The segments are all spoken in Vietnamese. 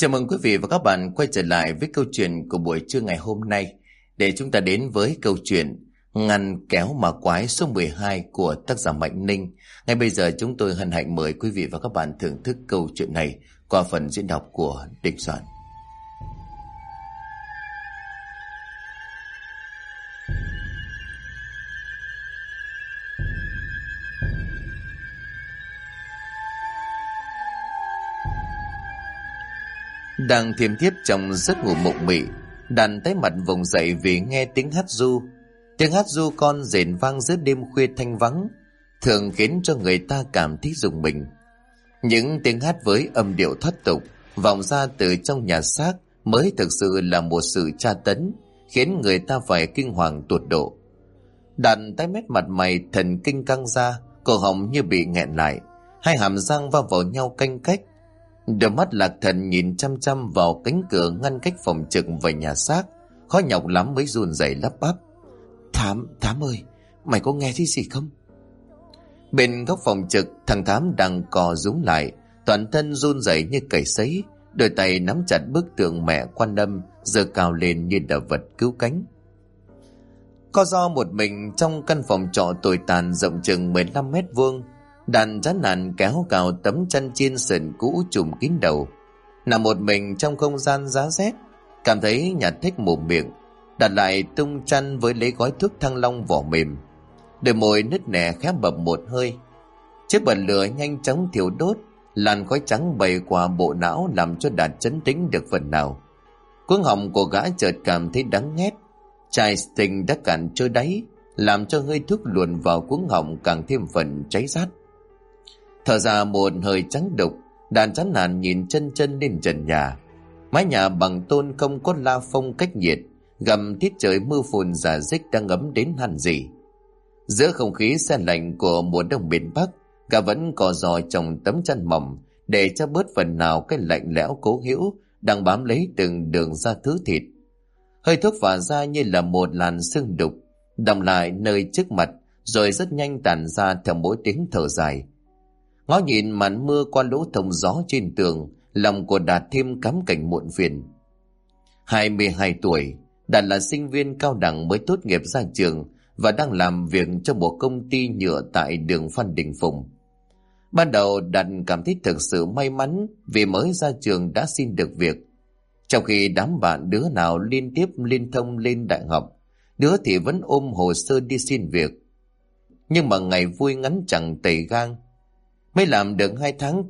Chào mừng quý vị và các bạn quay trở lại với câu chuyện của buổi trưa ngày hôm nay, để chúng ta đến với câu chuyện Ngăn kéo ma quái số 12 của tác giả Mạnh Ninh. Ngay bây giờ chúng tôi hân hạnh mời quý vị và các bạn thưởng thức câu chuyện này qua phần diễn đọc của Đình Soạn. Đang thiêm thiếp trong giấc ngủ mộng mị, Đàn tái mặt vùng dậy vì nghe tiếng hát ru. Tiếng hát ru con rền vang giữa đêm khuya thanh vắng, thường khiến cho người ta cảm thấy rùng mình. Những tiếng hát với âm điệu thoát tục vọng ra từ trong nhà xác mới thực sự là một sự tra tấn, khiến người ta phải kinh hoàng tột độ. Đàn tái mét mặt mày, thần kinh căng ra, cổ họng như bị nghẹn lại, hai hàm răng va vào nhau canh cách. Đôi mắt lạc thần nhìn chăm chăm vào cánh cửa ngăn cách phòng trực và nhà xác, khó nhọc lắm mới run rẩy lắp bắp: Thám ơi, mày có nghe thấy gì không? Bên góc phòng trực, thằng Thám đang co rúm lại, toàn thân run rẩy như cầy sấy, đôi tay nắm chặt bức tượng mẹ Quan Âm giơ cao lên như đờ vật cứu cánh. Co ro một mình trong căn phòng trọ tồi tàn rộng chừng 15 mét vuông, Đàn chán nản kéo cào tấm chăn chiên sườn cũ trùm kín đầu, nằm một mình trong không gian giá rét, cảm thấy nhạt thếch mồm miệng, đặt lại tung chăn với lấy gói thuốc thăng long vỏ mềm, đôi môi nứt nẻ khẽ bập một hơi. Chiếc bật lửa nhanh chóng thiêu đốt, làn khói trắng bay qua bộ não làm cho Đạt trấn tĩnh được phần nào. Cuống họng của gã chợt cảm thấy đắng nghét, chai sting đã cạn trôi đáy, làm cho hơi thuốc luồn vào cuống họng càng thêm phần cháy rát. Thở ra một hơi trắng đục, Đàn chán nản nhìn chân lên trần nhà. Mái nhà bằng tôn không có la phong cách nhiệt, gầm tiết trời mưa phùn rả rích đang ấm đến hằn rỉ. Giữa không khí se lạnh của mùa đông miền Bắc, gã vẫn cò giò trong tấm chăn mỏng để cho bớt phần nào cái lạnh lẽo cố hữu đang bám lấy từng đường da thứ thịt. Hơi thuốc phả ra như là một làn sương đục, đọng lại nơi trước mặt rồi rất nhanh tàn ra theo mỗi tiếng thở dài. Ngó nhìn màn mưa qua lỗ thông gió trên tường, lòng của Đạt thêm cắm cảnh muộn phiền. 22 tuổi, Đạt là sinh viên cao đẳng mới tốt nghiệp ra trường và đang làm việc cho một công ty nhựa tại đường Phan Đình Phùng. Ban đầu Đạt cảm thấy thực sự may mắn vì mới ra trường đã xin được việc, trong khi đám bạn đứa nào liên tiếp liên thông lên đại học, đứa thì vẫn ôm hồ sơ đi xin việc. Nhưng mà ngày vui ngắn chẳng tẩy gang. Mới làm được 2 tháng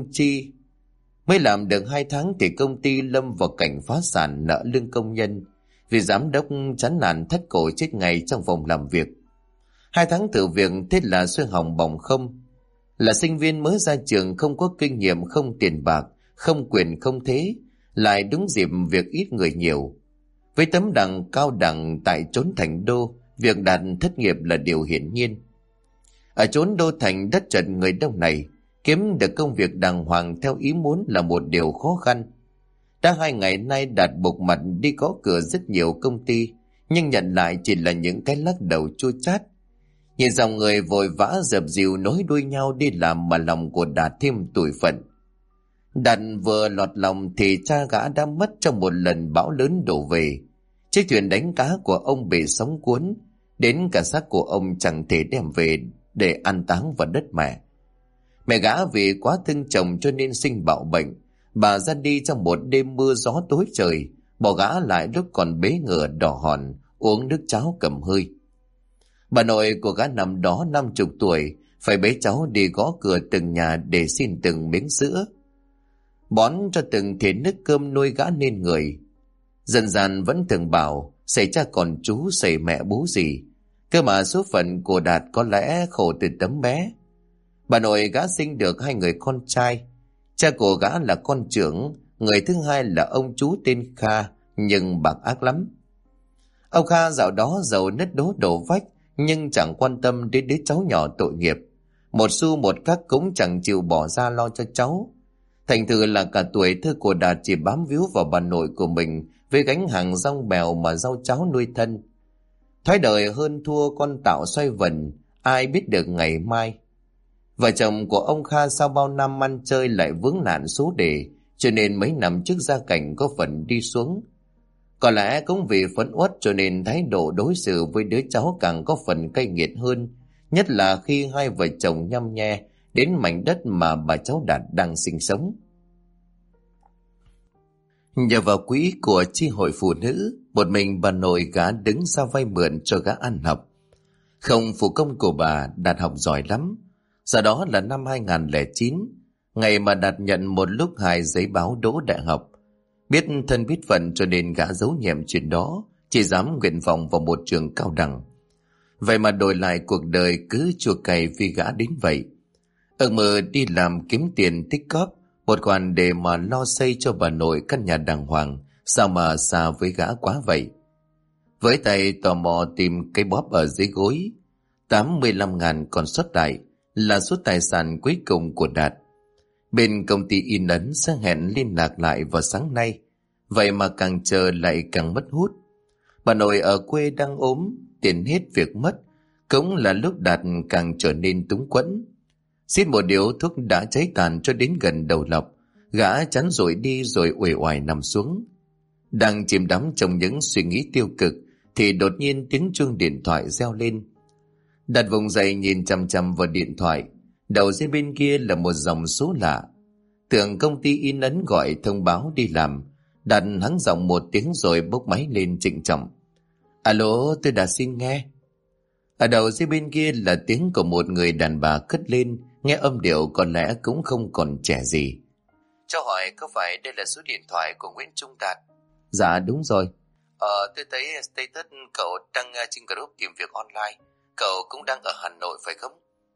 thì công ty lâm vào cảnh phá sản, nợ lương công nhân, vì giám đốc chán nản thắt cổ chết ngay trong phòng làm việc. 2 tháng thử việc thế là xuôi hỏng bỏng không. Là sinh viên mới ra trường, không có kinh nghiệm, không tiền bạc, không quyền không thế, lại đúng dịp việc ít người nhiều. Với tấm bằng cao đẳng tại chốn thành đô, việc Đạt thất nghiệp là điều hiển nhiên. Ở chốn đô thành đất chật người đông này, kiếm được công việc đàng hoàng theo ý muốn là một điều khó khăn. Đã 2 ngày nay Đạt buộc mặt đi gõ cửa rất nhiều công ty, nhưng nhận lại chỉ là những cái lắc đầu chua chát. Nhìn dòng người vội vã dập dìu nối đuôi nhau đi làm mà lòng của Đạt thêm tủi phận. Đạt vừa lọt lòng thì cha gã đã mất trong một lần bão lớn đổ về. Chiếc thuyền đánh cá của ông bị sóng cuốn, đến cả xác của ông chẳng thể đem về để an táng vào đất mẹ. Mẹ gã vì quá thương chồng cho nên sinh bạo bệnh, bà ra đi trong một đêm mưa gió tối trời, bỏ gã lại lúc còn bế ngửa đỏ hòn, uống nước cháo cầm hơi. Bà nội của gã năm đó 50 tuổi, phải bế cháu đi gõ cửa từng nhà để xin từng miếng sữa, bón cho từng thìa nước cơm nuôi gã nên người. Dần dần vẫn thường bảo xảy cha còn chú, xảy mẹ bố gì, cơ mà số phận của Đạt có lẽ khổ từ tấm bé. Bà nội gã sinh được 2 người con trai, cha của gã là con trưởng, người thứ hai là ông chú tên Kha, nhưng bạc ác lắm. Ông Kha dạo đó giàu nứt đố đổ vách, nhưng chẳng quan tâm đến đứa cháu nhỏ tội nghiệp, một xu một các cũng chẳng chịu bỏ ra lo cho cháu. Thành thử là cả tuổi thơ của Đạt chỉ bám víu vào bà nội của mình với gánh hàng rong bèo mà rau cháo nuôi thân. Thoái đời hơn thua con tạo xoay vần, ai biết được ngày mai. Vợ chồng của ông Kha sau bao năm ăn chơi lại vướng nạn số đề, cho nên mấy năm trước gia cảnh có phần đi xuống. Có lẽ cũng vì phẫn uất cho nên thái độ đối xử với đứa cháu càng có phần cay nghiệt hơn, nhất là khi hai vợ chồng nhăm nhe đến mảnh đất mà bà cháu Đạt đang sinh sống. Nhờ vào quỹ của chi hội phụ nữ, một mình bà nội gã đứng ra vay mượn cho gã ăn học. Không phụ công của bà, Đạt học giỏi lắm. Sau đó là năm 2009, ngày mà Đạt nhận một lúc 2 giấy báo đỗ đại học. Biết thân biết phận cho nên gã giấu nhẹm chuyện đó, chỉ dám nguyện vọng vào một trường cao đẳng. Vậy mà đổi lại cuộc đời cứ chua cay vì gã đến vậy. Ước mơ đi làm kiếm tiền tích cóp một khoản để mà lo xây cho bà nội căn nhà đàng hoàng, sao mà xa với gã quá vậy. Với tay tò mò tìm cái bóp ở dưới gối, 85.000 còn sót lại là số tài sản cuối cùng của Đạt. Bên công ty in ấn sẽ hẹn liên lạc lại vào sáng nay, vậy mà càng chờ lại càng mất hút. Bà nội ở quê đang ốm, tiền hết việc mất, cũng là lúc Đạt càng trở nên túng quẫn. Xin một điếu thuốc đã cháy tàn cho đến gần đầu lọc, gã chán rồi đi rồi uể oải nằm xuống. Đang chìm đắm trong những suy nghĩ tiêu cực thì đột nhiên tiếng chuông điện thoại reo lên. Đạt vùng dậy nhìn chằm chằm vào điện thoại, đầu dây bên kia là một dòng số lạ. Tưởng công ty in ấn gọi thông báo đi làm. Đạt hắng giọng một tiếng rồi bốc máy lên trịnh trọng. Alo, tôi đã xin nghe. Ở đầu dây bên kia là tiếng của một người đàn bà cất lên, nghe âm điệu có lẽ cũng không còn trẻ gì. Cho hỏi có phải đây là số điện thoại của Nguyễn Trung Đạt? Dạ đúng rồi. Tôi thấy status cậu đăng trên group tìm việc online. Cậu cũng đang ở Hà Nội phải không?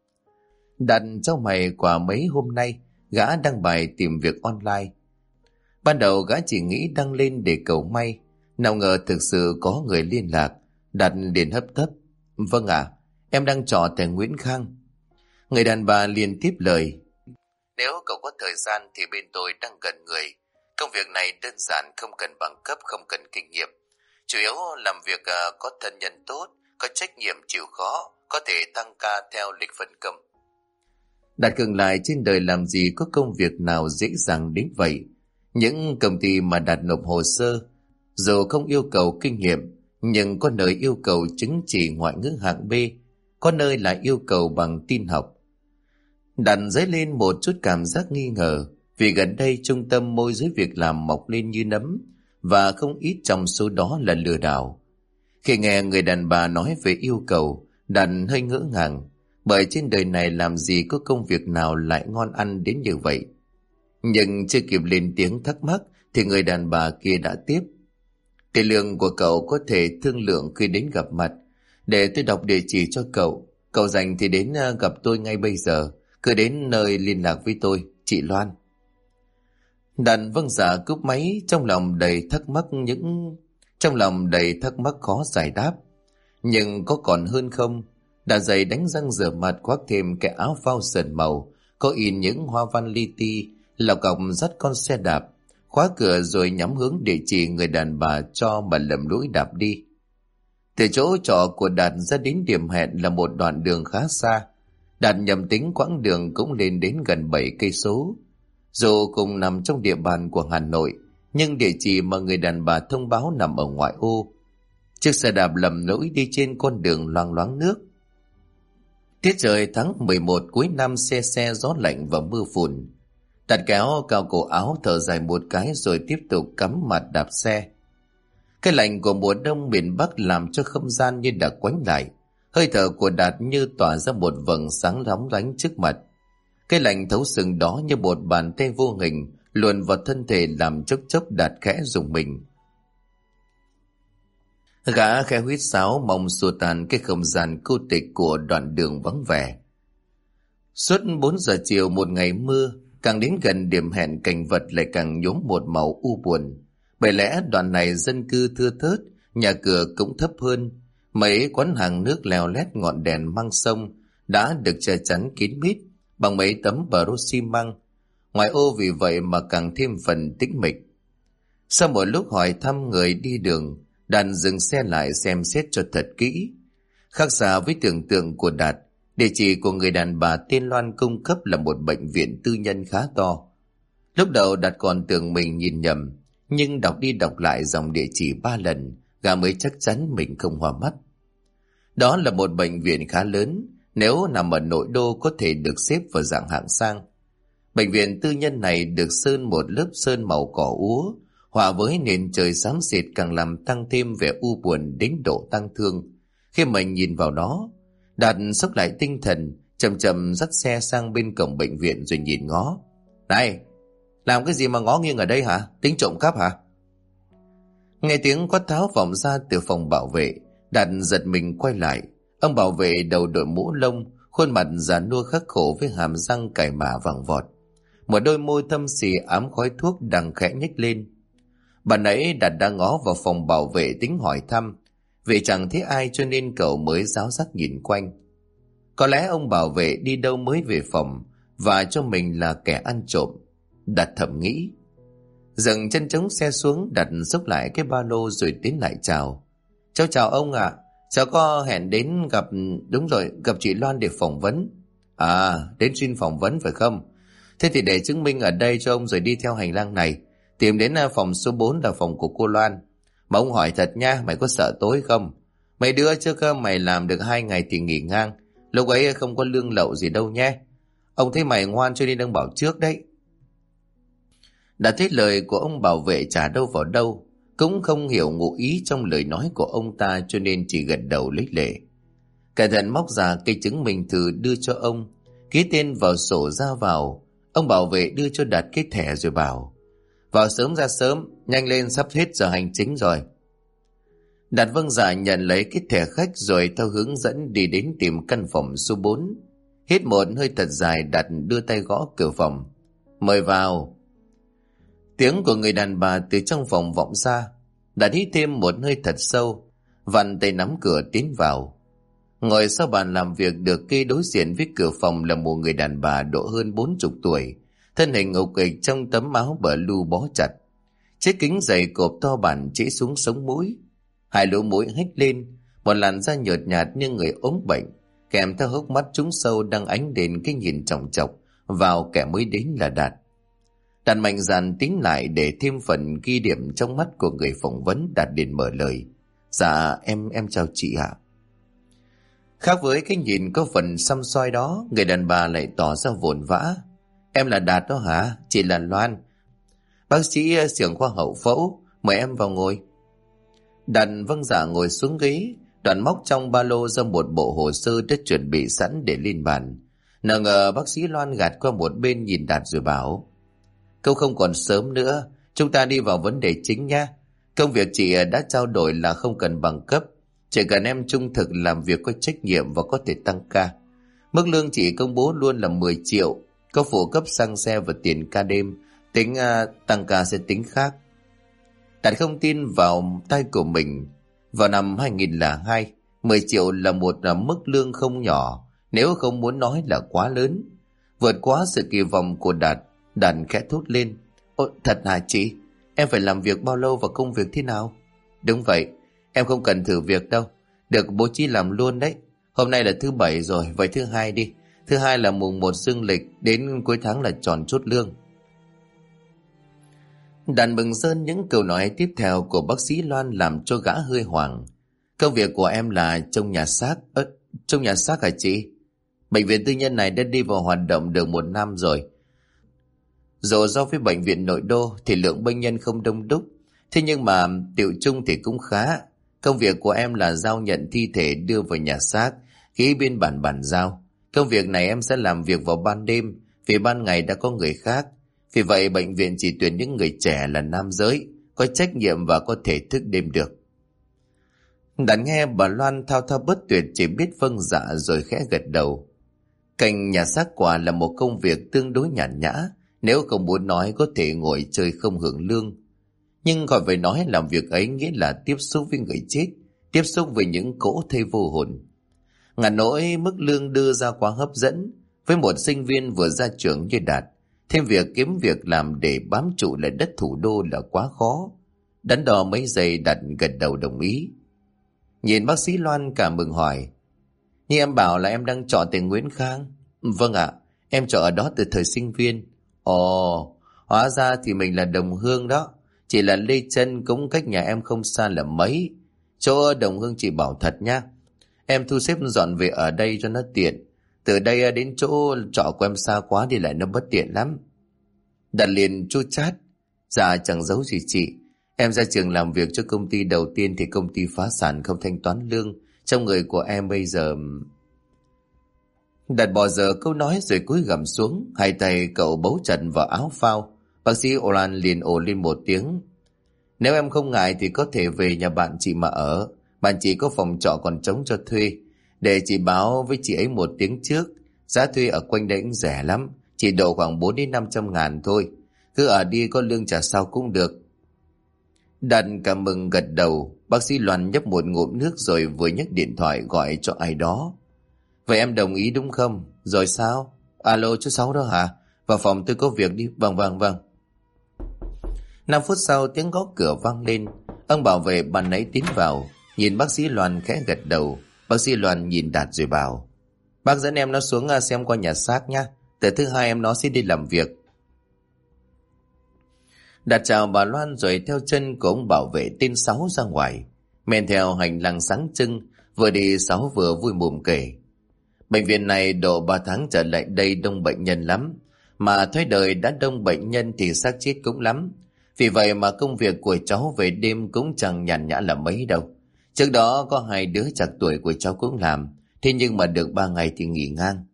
Đạt trao mày quả mấy hôm nay gã đăng bài tìm việc online. Ban đầu gã chỉ nghĩ đăng lên để cầu may, nào ngờ thực sự có người liên lạc. Đạt liền hấp tấp. Vâng ạ, em đang trọ tại Nguyễn Khang. Người đàn bà liền tiếp lời. Nếu cậu có thời gian thì bên tôi đang cần người. Công việc này đơn giản, không cần bằng cấp, không cần kinh nghiệm. Chủ yếu làm việc có thân nhân tốt, có trách nhiệm chịu khó, có thể tăng ca theo lịch phân công. Đạt cường lại, trên đời làm gì có công việc nào dễ dàng đến vậy. Những công ty mà Đạt nộp hồ sơ, dù không yêu cầu kinh nghiệm, nhưng có nơi yêu cầu chứng chỉ ngoại ngữ hạng B, có nơi lại yêu cầu bằng tin học. Đạt dấy lên một chút cảm giác nghi ngờ, vì gần đây trung tâm môi giới việc làm mọc lên như nấm, và không ít trong số đó là lừa đảo. Khi nghe người đàn bà nói về yêu cầu, Đạt hơi ngỡ ngàng, bởi trên đời này làm gì có công việc nào lại ngon ăn đến như vậy. Nhưng chưa kịp lên tiếng thắc mắc thì người đàn bà kia đã tiếp. Tiền lương của cậu có thể thương lượng khi đến gặp mặt. Để tôi đọc địa chỉ cho cậu. Cậu rảnh thì đến gặp tôi ngay bây giờ. Cứ đến nơi liên lạc với tôi, chị Loan. Đạt vâng dạ cúp máy, trong lòng đầy thắc mắc khó giải đáp. Nhưng có còn hơn không? Đạt dậy đánh răng rửa mặt, khoác thêm cái áo phao sờn màu, có in những hoa văn li ti, lọc cọc dắt con xe đạp, khóa cửa rồi nhắm hướng địa chỉ người đàn bà cho mà lầm lũi đạp đi. Từ chỗ trọ của Đạt ra đến điểm hẹn là một đoạn đường khá xa. Đạt nhầm tính quãng đường cũng lên đến gần 7 cây số. Dù cùng nằm trong địa bàn của Hà Nội, nhưng địa chỉ mà người đàn bà thông báo nằm ở ngoại ô. Chiếc xe đạp lầm lũi đi trên con đường loang loáng nước. Tiết trời tháng 11 cuối năm, se gió lạnh và mưa phùn. Đạt kéo cao cổ áo, thở dài một cái rồi tiếp tục cắm mặt đạp xe. Cái lạnh của mùa đông miền Bắc làm cho không gian như đã quánh lại. Hơi thở của Đạt như tỏa ra một vầng sáng lóng lánh trước mặt. Cái lạnh thấu xương đó như một bàn tay vô hình luồn vào thân thể, làm chốc chốc Đạt khẽ rùng mình. Gã khẽ huýt sáo mong xua tan cái không gian cô tịch của đoạn đường vắng vẻ. Suốt 4 giờ chiều một ngày mưa, càng đến gần điểm hẹn cảnh vật lại càng nhuốm một màu u buồn. Bởi lẽ đoạn này dân cư thưa thớt, nhà cửa cũng thấp hơn. Mấy quán hàng nước leo lét ngọn đèn măng sông đã được che chắn kín mít bằng mấy tấm bờ rô xi măng. Ngoài ô vì vậy mà càng thêm phần tĩnh mịch. Sau một lúc hỏi thăm người đi đường, Đạt dừng xe lại xem xét cho thật kỹ. Khác xa với tưởng tượng của Đạt, địa chỉ của người đàn bà tên Loan cung cấp là một bệnh viện tư nhân khá to. Lúc đầu Đạt còn tưởng mình nhìn nhầm, nhưng đọc đi đọc lại dòng địa chỉ 3 lần, gã mới chắc chắn mình không hoa mắt. Đó là một bệnh viện khá lớn, nếu nằm ở nội đô có thể được xếp vào dạng hạng sang. Bệnh viện tư nhân này được sơn một lớp sơn màu cỏ úa, hòa với nền trời xám xịt càng làm tăng thêm vẻ u buồn đến độ tăng thương. Khi mình nhìn vào đó, Đạt xốc lại tinh thần, chậm chậm dắt xe sang bên cổng bệnh viện rồi nhìn ngó. Này, làm cái gì mà ngó nghiêng ở đây hả? Tính trộm cắp hả? Nghe tiếng quát tháo vọng ra từ phòng bảo vệ, Đạt giật mình quay lại. Ông bảo vệ đầu đội mũ lông, khuôn mặt già nua khắc khổ với hàm răng cải mả vàng vọt. Một đôi môi thâm xì ám khói thuốc đang khẽ nhếch lên. Bà nãy Đạt đang ngó vào phòng bảo vệ tính hỏi thăm, vì chẳng thấy ai cho nên cậu mới ráo rắc nhìn quanh. Có lẽ ông bảo vệ đi đâu mới về phòng và cho mình là kẻ ăn trộm, Đạt thầm nghĩ. Dừng chân chống xe xuống, Đạt xốc lại cái ba lô rồi tiến lại chào. Cháu chào ông ạ. Cháu có hẹn đến gặp... Đúng rồi, gặp chị Loan để phỏng vấn. À, đến xin phỏng vấn phải không? Thế thì để chứng minh ở đây cho ông rồi đi theo hành lang này, tìm đến phòng số 4 là phòng của cô Loan. Mà ông hỏi thật nha, mày có sợ tối không? Mấy đứa trước mày làm được 2 ngày thì nghỉ ngang, lúc ấy không có lương lậu gì đâu nhé. Ông thấy mày ngoan cho nên đang bảo trước đấy. Đã thấy lời của ông bảo vệ chả đâu vào đâu, cũng không hiểu ngụ ý trong lời nói của ông ta cho nên chỉ gật đầu lấy lệ. Cẩn thận móc ra cây chứng minh thư đưa cho ông, ký tên vào sổ ra vào. Ông bảo vệ đưa cho Đạt cái thẻ rồi bảo: vào sớm ra sớm, nhanh lên sắp hết giờ hành chính rồi. Đạt vâng dạ nhận lấy cái thẻ khách rồi theo hướng dẫn đi đến tìm căn phòng số 4. Hít một hơi thật dài, Đạt đưa tay gõ cửa phòng. Mời vào. Tiếng của người đàn bà từ trong phòng vọng ra. Đạt hít thêm một hơi thật sâu, vặn tay nắm cửa tiến vào. Ngồi sau bàn làm việc được kê đối diện với cửa phòng là một người đàn bà độ hơn 40 tuổi, thân hình ục ịch trong tấm áo blue bó chặt. Chiếc kính dày cộp to bản chỉ xuống sống mũi, hai lỗ mũi hếch lên, một làn da nhợt nhạt như người ốm bệnh, kèm theo hốc mắt trũng sâu đang ánh đến cái nhìn chòng chọc vào kẻ mới đến là Đạt. Đạt mạnh dạn tính lại để thêm phần ghi điểm trong mắt của người phỏng vấn. Đạt liền mở lời: dạ em chào chị ạ. Khác với cái nhìn có phần xăm xoay đó, người đàn bà lại tỏ ra vồn vã. Em là Đạt đó hả? Chị là Loan, bác sĩ xưởng khoa hậu phẫu, mời em vào ngồi. Đạt vâng dạ ngồi xuống ghế, Đoạn móc trong ba lô ra một bộ hồ sơ đã chuẩn bị sẵn để lên bàn. Nào ngờ bác sĩ Loan gạt qua một bên nhìn Đạt rồi bảo: Câu không còn sớm nữa, chúng ta đi vào vấn đề chính nha. Công việc chị đã trao đổi là không cần bằng cấp, chỉ cần em trung thực làm việc có trách nhiệm và có thể tăng ca. Mức lương chị công bố luôn là 10 triệu, có phụ cấp xăng xe và tiền ca đêm, tính tăng ca sẽ tính khác. Đạt không tin vào tay của mình. Vào năm 2002, 10 triệu là một mức lương không nhỏ, nếu không muốn nói là quá lớn. Vượt quá sự kỳ vọng của Đạt, Đạt khẽ thốt lên: Ồ, thật hả chị? Em phải làm việc bao lâu và công việc thế nào? Đúng vậy, em không cần thử việc đâu, được bố trí làm luôn đấy. Hôm nay là thứ Bảy rồi, vậy thứ Hai đi. Thứ Hai là mùng 1 dương lịch, đến cuối tháng là tròn chốt lương. Đạt mừng rơn những câu nói tiếp theo của bác sĩ Loan làm cho gã hơi hoảng. Công việc của em là trông nhà xác. Trông nhà xác hả chị? Bệnh viện tư nhân này đã đi vào hoạt động được 1 năm rồi. Dù so với bệnh viện nội đô thì lượng bệnh nhân không đông đúc, thế nhưng mà tiểu chung thì cũng khá. Công việc của em là giao nhận thi thể đưa vào nhà xác, ký biên bản bàn giao. Công việc này em sẽ làm việc vào ban đêm, vì ban ngày đã có người khác. Vì vậy bệnh viện chỉ tuyển những người trẻ là nam giới, có trách nhiệm và có thể thức đêm được. Đã nghe bà Loan thao thao bất tuyệt, chỉ biết vâng dạ rồi khẽ gật đầu. Cạnh nhà xác quả là một công việc tương đối nhàn nhã, nếu không muốn nói có thể ngồi chơi không hưởng lương. Nhưng khỏi phải nói, làm việc ấy nghĩa là tiếp xúc với người chết, tiếp xúc với những cỗ thây vô hồn. Ngàn nỗi mức lương đưa ra quá hấp dẫn, với một sinh viên vừa ra trường như Đạt, thêm việc kiếm việc làm để bám trụ lại đất thủ đô là quá khó. Đắn đo mấy giây, Đạt gật đầu đồng ý. Nhìn bác sĩ Loan cả mừng hỏi: Như em bảo là em đang trọ tại Nguyễn Khang? Vâng ạ, em trọ ở đó từ thời sinh viên. Ồ, Hóa ra thì mình là đồng hương đó. Chỉ là Lê Chân cũng cách nhà em không xa là mấy. Chỗ đồng hương chị bảo thật nhá. Em thu xếp dọn về ở đây cho nó tiện. Từ đây đến chỗ trọ của em xa quá đi lại nó bất tiện lắm. Đạt liền chua chát. Dạ chẳng giấu gì chị. Em ra trường làm việc cho công ty đầu tiên thì công ty phá sản không thanh toán lương. Trong người của em bây giờ... Đạt bỏ dở câu nói rồi cúi gằm xuống. Hai tay cậu bấu chặt vào áo phao. Bác sĩ Olan liền ồ lên một tiếng. Nếu em không ngại thì có thể về nhà bạn chị mà ở. Bạn chị có phòng trọ còn trống cho thuê. Để chị báo với chị ấy một tiếng trước. Giá thuê ở quanh đây cũng rẻ lắm. Chỉ độ khoảng 4 đến 500 ngàn thôi. Cứ ở đi có lương trả sau cũng được. Đạt cảm mừng gật đầu. Bác sĩ Loan nhấp một ngụm nước rồi vừa nhấc điện thoại gọi cho ai đó. Vậy em đồng ý đúng không? Rồi sao? Alo chú Sáu đó hả? Vào phòng tôi có việc đi. Vâng. 5 phút sau tiếng gõ cửa vang lên. Ông bảo vệ ban nãy tiến vào. Nhìn bác sĩ Loan khẽ gật đầu. Bác sĩ Loan nhìn Đạt rồi bảo. Bác dẫn em nó xuống xem qua nhà xác nhá. Từ thứ hai em nó sẽ đi làm việc. Đạt chào bà Loan rồi theo chân của ông bảo vệ tên Sáu ra ngoài. Men theo hành lang sáng trưng. Vừa đi Sáu vừa vui mồm kể. Bệnh viện này độ 3 tháng trở lại đây đông bệnh nhân lắm. Mà thói đời đã đông bệnh nhân thì xác chết cũng lắm. Vì vậy mà công việc của cháu về đêm cũng chẳng nhàn nhã là mấy đâu. Trước đó có 2 đứa trạc tuổi của cháu cũng làm. Thế nhưng mà được 3 ngày thì nghỉ ngang.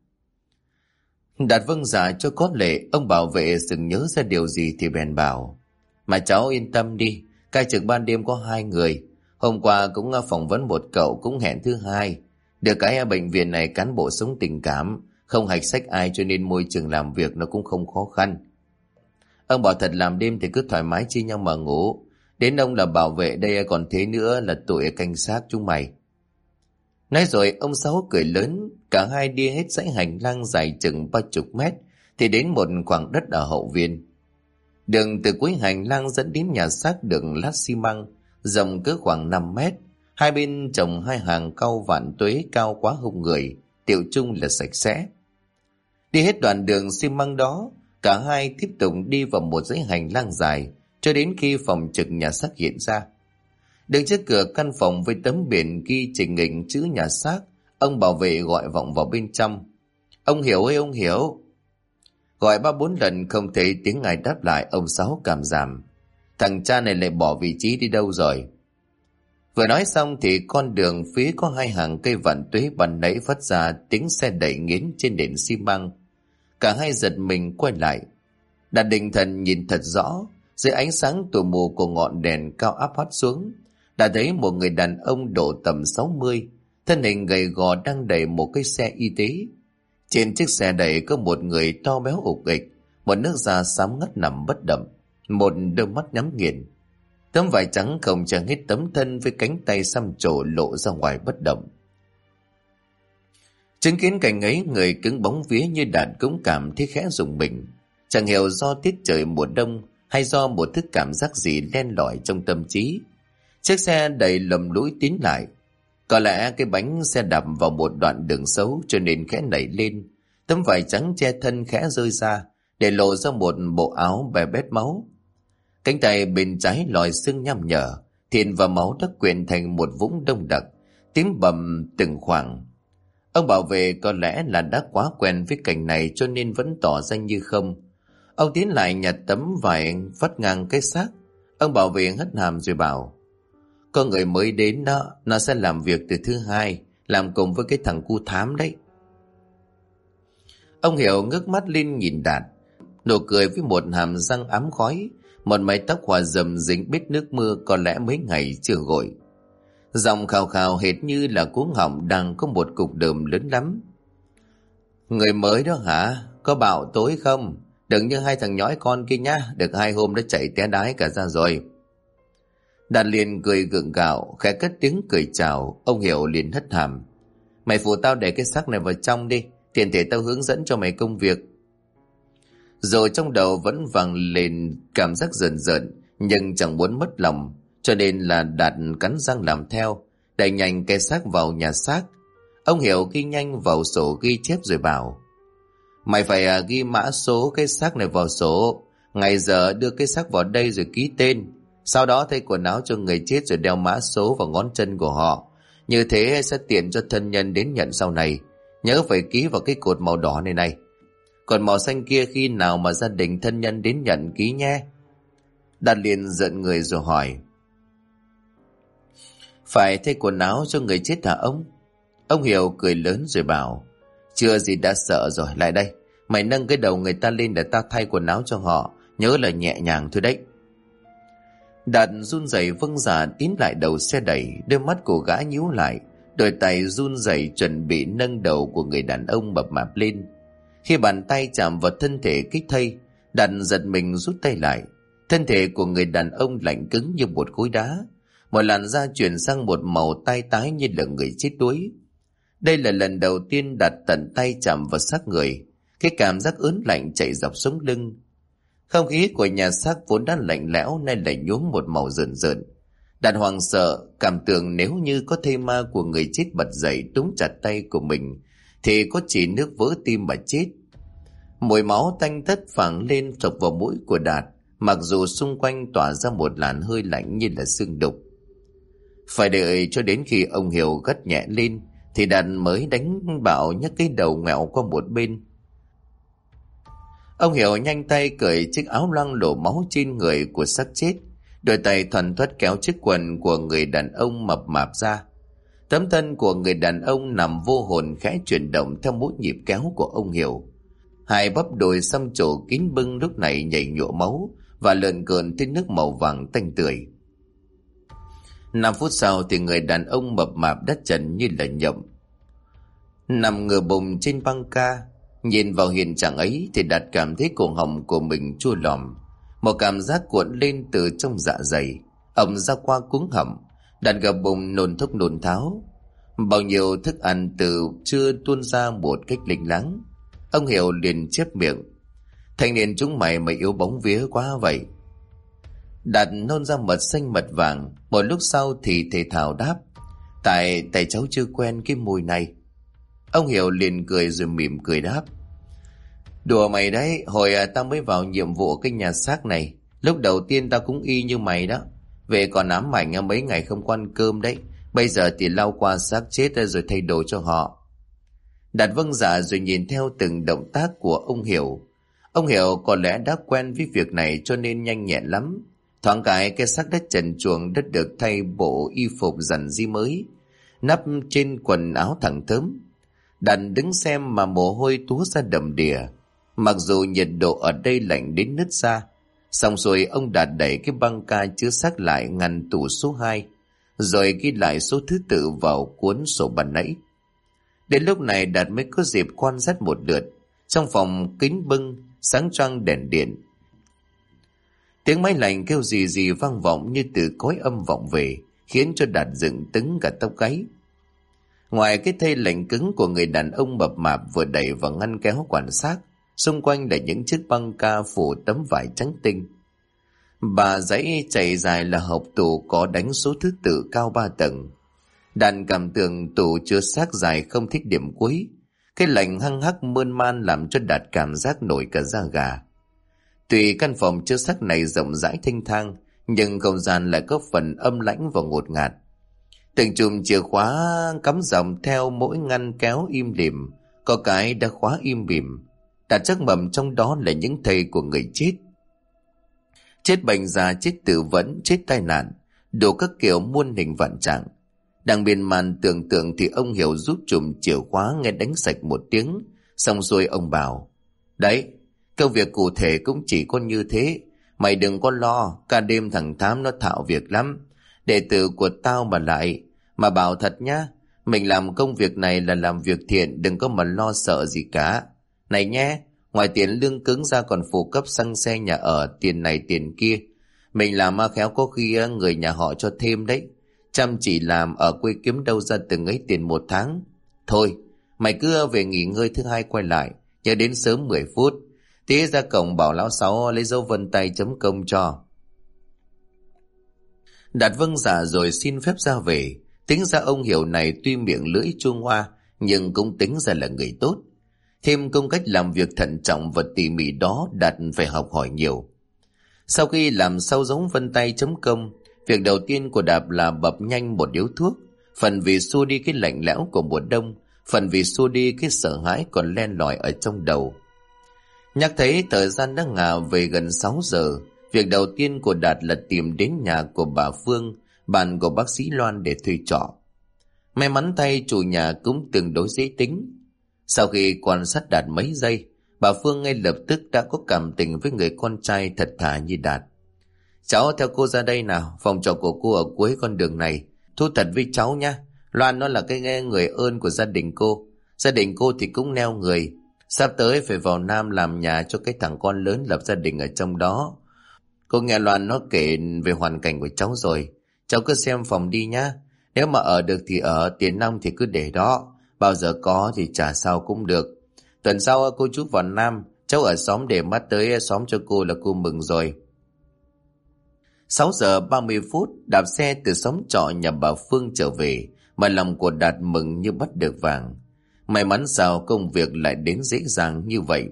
Đạt vâng dạ cho có lệ. Ông bảo vệ sừng nhớ ra điều gì thì bèn bảo. Mà cháu yên tâm đi. Ca trực ban đêm có 2 người. Hôm qua cũng phỏng vấn một cậu cũng hẹn thứ 2. Được cái bệnh viện này cán bộ sống tình cảm. Không hạch sách ai cho nên môi trường làm việc nó cũng không khó khăn. Ông bảo thật làm đêm thì cứ thoải mái chia nhau mà ngủ. Đến ông là bảo vệ đây còn thế nữa là tụi canh xác chúng mày. Nói rồi ông Sáu cười lớn. Cả hai đi hết dãy hành lang dài chừng 30 mét thì đến một khoảng đất ở hậu viện. Đường từ cuối hành lang dẫn đến nhà xác đường lát xi măng, rộng cỡ khoảng 5 mét. Hai bên trồng 2 hàng cau vạn tuế cao quá hông người, tiểu chung là sạch sẽ. Đi hết đoạn đường xi măng đó, cả hai tiếp tục đi vào một dãy hành lang dài cho đến khi phòng trực nhà xác hiện ra. Đứng trước cửa căn phòng với tấm biển ghi trình hình chữ nhà xác, ông bảo vệ gọi vọng vào bên trong. Ông Hiểu ơi ông Hiểu. Gọi 3-4 lần không thấy tiếng ai đáp lại. Ông Sáu cảm giảm. Thằng cha này lại bỏ vị trí đi đâu rồi? Vừa nói xong thì con đường phía có 2 hàng cây vạn tuế ban nãy phát ra tiếng xe đẩy nghiến trên nền xi măng. Cả hai giật mình quay lại. Đạt định thần nhìn thật rõ. Dưới ánh sáng tù mù của ngọn đèn cao áp hắt xuống, đã thấy một người đàn ông độ tầm 60, thân hình gầy gò đang đẩy một cái xe y tế. Trên chiếc xe đẩy có một người to béo ục ịch, một nước da xám ngắt nằm bất động, một đôi mắt nhắm nghiền. Tấm vải trắng không che hết tấm thân với cánh tay xăm trổ lộ ra ngoài bất động. Chứng kiến cảnh ấy, người cứng bóng vía như Đạt cũng cảm thấy khẽ rùng mình. Chẳng hiểu do tiết trời mùa đông hay do một thứ cảm giác gì len lỏi trong tâm trí. Chiếc xe đẩy lầm lũi tiến lại. Có lẽ cái bánh xe đạp vào một đoạn đường xấu cho nên khẽ nảy lên. Tấm vải trắng che thân khẽ rơi ra để lộ ra một bộ áo bè bết máu. Cánh tay bên trái lòi xương nham nhở, thịt và máu đã quyện thành một vũng đông đặc, tím bầm từng khoảng. Ông bảo vệ có lẽ là đã quá quen với cảnh này cho nên vẫn tỏ ra như không. Ông tiến lại nhặt tấm vải vắt ngang cái xác. Ông bảo vệ hất hàm rồi bảo: có người mới đến đó, nó sẽ làm việc từ thứ 2, làm cùng với cái thằng cu thám đấy. Ông Hiểu ngước mắt lên nhìn Đạt, nụ cười với một hàm răng ám khói, một mái tóc hòa rầm dính bết nước mưa có lẽ mấy ngày chưa gội. Giọng khào khào hệt như là cuống họng đang có một cục đờm lớn lắm. Người mới đó hả? Có bạo tối không? Đừng như 2 thằng nhói con kia nhá, được 2 hôm đã chạy té đái cả ra rồi. Đạt liền cười gượng gạo, khẽ cất tiếng cười chào. Ông Hiểu liền hất hàm: mày phụ tao để cái xác này vào trong đi, tiền thể tao hướng dẫn cho mày công việc. Rồi trong đầu vẫn vang lên cảm giác rờn rợn, nhưng chẳng muốn mất lòng, cho nên là Đạt cắn răng làm theo, đẩy nhanh cái xác vào nhà xác. Ông Hiểu ghi nhanh vào sổ ghi chép rồi bảo: mày phải ghi mã số cái xác này vào sổ, Ngày giờ đưa cái xác vào đây rồi ký tên, sau đó thay quần áo cho người chết rồi đeo mã số vào ngón chân của họ. Như thế sẽ tiện cho thân nhân đến nhận sau này. Nhớ phải ký vào cái cột màu đỏ này này. Còn màu xanh kia khi nào mà gia đình thân nhân đến nhận ký nhé. Đạt liền giận người rồi hỏi: phải thay quần áo cho người chết hả ông? Ông Hiểu cười lớn rồi bảo: chưa gì đã sợ rồi, lại đây. Mày nâng cái đầu người ta lên để ta thay quần áo cho họ. Nhớ là nhẹ nhàng thôi đấy. Đạt run rẩy vâng dạ tiến lại đầu xe đẩy. Đôi mắt của gã nhíu lại, đôi tay run rẩy chuẩn bị nâng đầu của người đàn ông mập mạp lên. Khi bàn tay chạm vào thân thể kích thây, Đạt giật mình rút tay lại. Thân thể của người đàn ông lạnh cứng như một khối đá, một làn da chuyển sang một màu tai tái như là người chết đuối. Đây là lần đầu tiên Đạt tận tay chạm vào xác người. Cái cảm giác ớn lạnh chạy dọc sống lưng. Không khí của nhà xác vốn đã lạnh lẽo nay lại nhuốm một màu rợn rợn. Đạt hoảng sợ, cảm tưởng nếu như có thây ma của người chết bật dậy túm chặt tay của mình thì có chỉ nước vỡ tim mà chết. Mùi máu tanh thất phảng lên sộc vào mũi của Đạt, mặc dù xung quanh tỏa ra một làn hơi lạnh như là sương đục. Phải đợi cho đến khi ông Hiểu gắt nhẹ lên thì Đạt mới đánh bạo nhấc cái đầu ngẹo qua một bên. Ông Hiểu nhanh tay cởi chiếc áo loang lổ máu trên người của xác chết, đôi tay thuần thoắt kéo chiếc quần của người đàn ông mập mạp ra. Tấm thân của người đàn ông nằm vô hồn khẽ chuyển động theo mỗi nhịp kéo của ông Hiểu. Hai bắp đùi xăm trổ kín bưng lúc này nhảy nhụa máu và lợn cợn trên nước màu vàng tanh tưởi. 5 phút sau thì người đàn ông mập mạp đất trần như là nhộng, nằm ngửa bụng trên băng ca. Nhìn vào hiện trạng ấy thì Đạt cảm thấy cổ họng của mình chua lòm. Một cảm giác cuộn lên từ trong dạ dày, ẩm ra qua cuống họng. Đạt gập bụng nôn thốc nôn tháo. Bao nhiêu thức ăn từ trưa tuôn ra một cách lênh láng. Ông Hiểu liền chép miệng: thanh niên chúng mày yếu bóng vía quá vậy. Đạt nôn ra mật xanh mật vàng. Một lúc sau thì thể thao đáp: tại cháu chưa quen cái mùi này. Ông Hiểu liền cười rồi mỉm cười đáp: đùa mày đấy, hồi tao mới vào nhiệm vụ cái nhà xác này, lúc đầu tiên tao cũng y như mày đó. Về còn ám ảnh mấy ngày không có ăn cơm đấy. Bây giờ thì lau qua xác chết rồi thay đồ cho họ. Đạt vâng dạ rồi nhìn theo từng động tác của ông Hiểu. Ông Hiểu có lẽ đã quen với việc này cho nên nhanh nhẹn lắm. Thoáng cái xác đất trần truồng đất được thay bộ y phục dằn di mới, nắp trên quần áo thẳng thớm. Đạt đứng xem mà mồ hôi túa ra đầm đìa. Mặc dù nhiệt độ ở đây lạnh đến nứt da, xong rồi ông Đạt đẩy cái băng ca chứa xác lại ngăn tủ số 2, rồi ghi lại số thứ tự vào cuốn sổ ban nãy. Đến lúc này Đạt mới có dịp quan sát một lượt. Trong phòng kính bưng, sáng choang đèn điện. Tiếng máy lạnh kêu rì rì vang vọng như từ cõi âm vọng về, khiến cho Đạt dựng tứng cả tóc gáy. Ngoài cái thây lạnh cứng của người đàn ông mập mạp vừa đẩy vào ngăn kéo quan sát, xung quanh là những chiếc băng ca phủ tấm vải trắng tinh. Bà dãy chạy dài là hộp tủ có đánh số thứ tự cao 3 tầng. Đàn cảm tưởng tủ chứa xác dài không thích điểm cuối. Cái lạnh hăng hắc mơn man làm cho Đạt cảm giác nổi cả da gà. Tuy căn phòng chứa xác này rộng rãi thênh thang, nhưng không gian lại có phần âm lãnh và ngột ngạt. Từng chùm chìa khóa cắm dòng theo mỗi ngăn kéo im lìm, có cái đã khóa im bìm. Đạt chắc mầm trong đó là những thây của người chết. Chết bệnh già, chết tự vẫn, chết tai nạn, đủ các kiểu muôn hình vạn trạng. Đang miên man tưởng tượng thì ông Hiểu rút chùm chìa khóa nghe đánh sạch một tiếng, xong rồi ông bảo: đấy, công việc cụ thể cũng chỉ có như thế. Mày đừng có lo, cả đêm thằng Thám nó thạo việc lắm. Đệ tử của tao mà lại. Mà bảo thật nhá, mình làm công việc này là làm việc thiện, đừng có mà lo sợ gì cả. Này nhé, ngoài tiền lương cứng ra còn phụ cấp xăng xe nhà ở, tiền này tiền kia. Mình làm mà khéo có khi người nhà họ cho thêm đấy. Chăm chỉ làm ở quê kiếm đâu ra từng ấy tiền một tháng. Thôi, mày cứ về nghỉ ngơi, thứ hai quay lại, nhớ đến sớm 10 phút. Tí ra cổng bảo lão Sáu lấy dấu vân tay chấm công cho. Đạt vâng dạ rồi xin phép ra về. Tính ra ông Hiểu này tuy miệng lưỡi chuông hoa, nhưng cũng tính ra là người tốt. Thêm công cách làm việc thận trọng và tỉ mỉ đó Đạt phải học hỏi nhiều. Sau khi làm sau dấu vân tay chấm công, việc đầu tiên của Đạt là bập nhanh một điếu thuốc, phần vì xua đi cái lạnh lẽo của mùa đông, phần vì xua đi cái sợ hãi còn len lỏi ở trong đầu. Nhắc thấy thời gian đã ngả về gần 6 giờ, việc đầu tiên của Đạt là tìm đến nhà của bà Phương, bạn của bác sĩ Loan để thuê trọ. May mắn thay chủ nhà cũng tương đối dễ tính. Sau khi quan sát Đạt mấy giây, bà Phương ngay lập tức đã có cảm tình với người con trai thật thà như Đạt. Cháu theo cô ra đây nào, phòng trọ của cô ở cuối con đường này. Thú thật với cháu nha, Loan nó là cái người ơn của gia đình cô. Gia đình cô thì cũng neo người. Sắp tới phải vào Nam làm nhà cho cái thằng con lớn lập gia đình ở trong đó. Cô nghe Loan nó kể về hoàn cảnh của cháu rồi. Cháu cứ xem phòng đi nhá. Nếu mà ở được thì ở, tiền nong thì cứ để đó. Bao giờ có thì trả sau cũng được. Tuần sau cô chú vào Nam, cháu ở xóm để mắt tới xóm cho cô là cô mừng rồi. 6 giờ 30 phút, đạp xe từ xóm trọ nhà bà Phương trở về, mà lòng của Đạt mừng như bắt được vàng. May mắn sao công việc lại đến dễ dàng như vậy.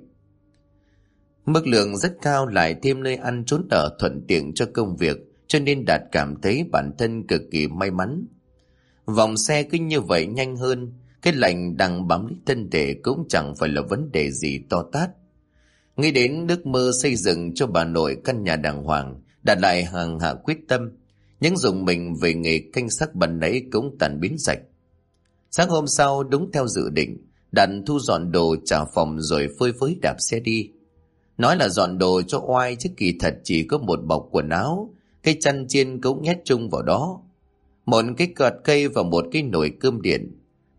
Mức lương rất cao lại thêm nơi ăn trốn ở thuận tiện cho công việc, cho nên Đạt cảm thấy bản thân cực kỳ may mắn. Vòng xe cứ như vậy nhanh hơn, cái lạnh đang bám lấy thân thể cũng chẳng phải là vấn đề gì to tát. Nghĩ đến ước mơ xây dựng cho bà nội căn nhà đàng hoàng, Đạt lại hàng hạ quyết tâm. Những dùng mình về nghề canh xác bần nãy cũng tàn biến sạch. Sáng hôm sau đúng theo dự định, Đạt thu dọn đồ trả phòng rồi phơi phới đạp xe đi. Nói là dọn đồ cho oai chứ kỳ thật chỉ có một bọc quần áo, cái chăn chiên cũng nhét chung vào đó, một cái quạt cây và một cái nồi cơm điện.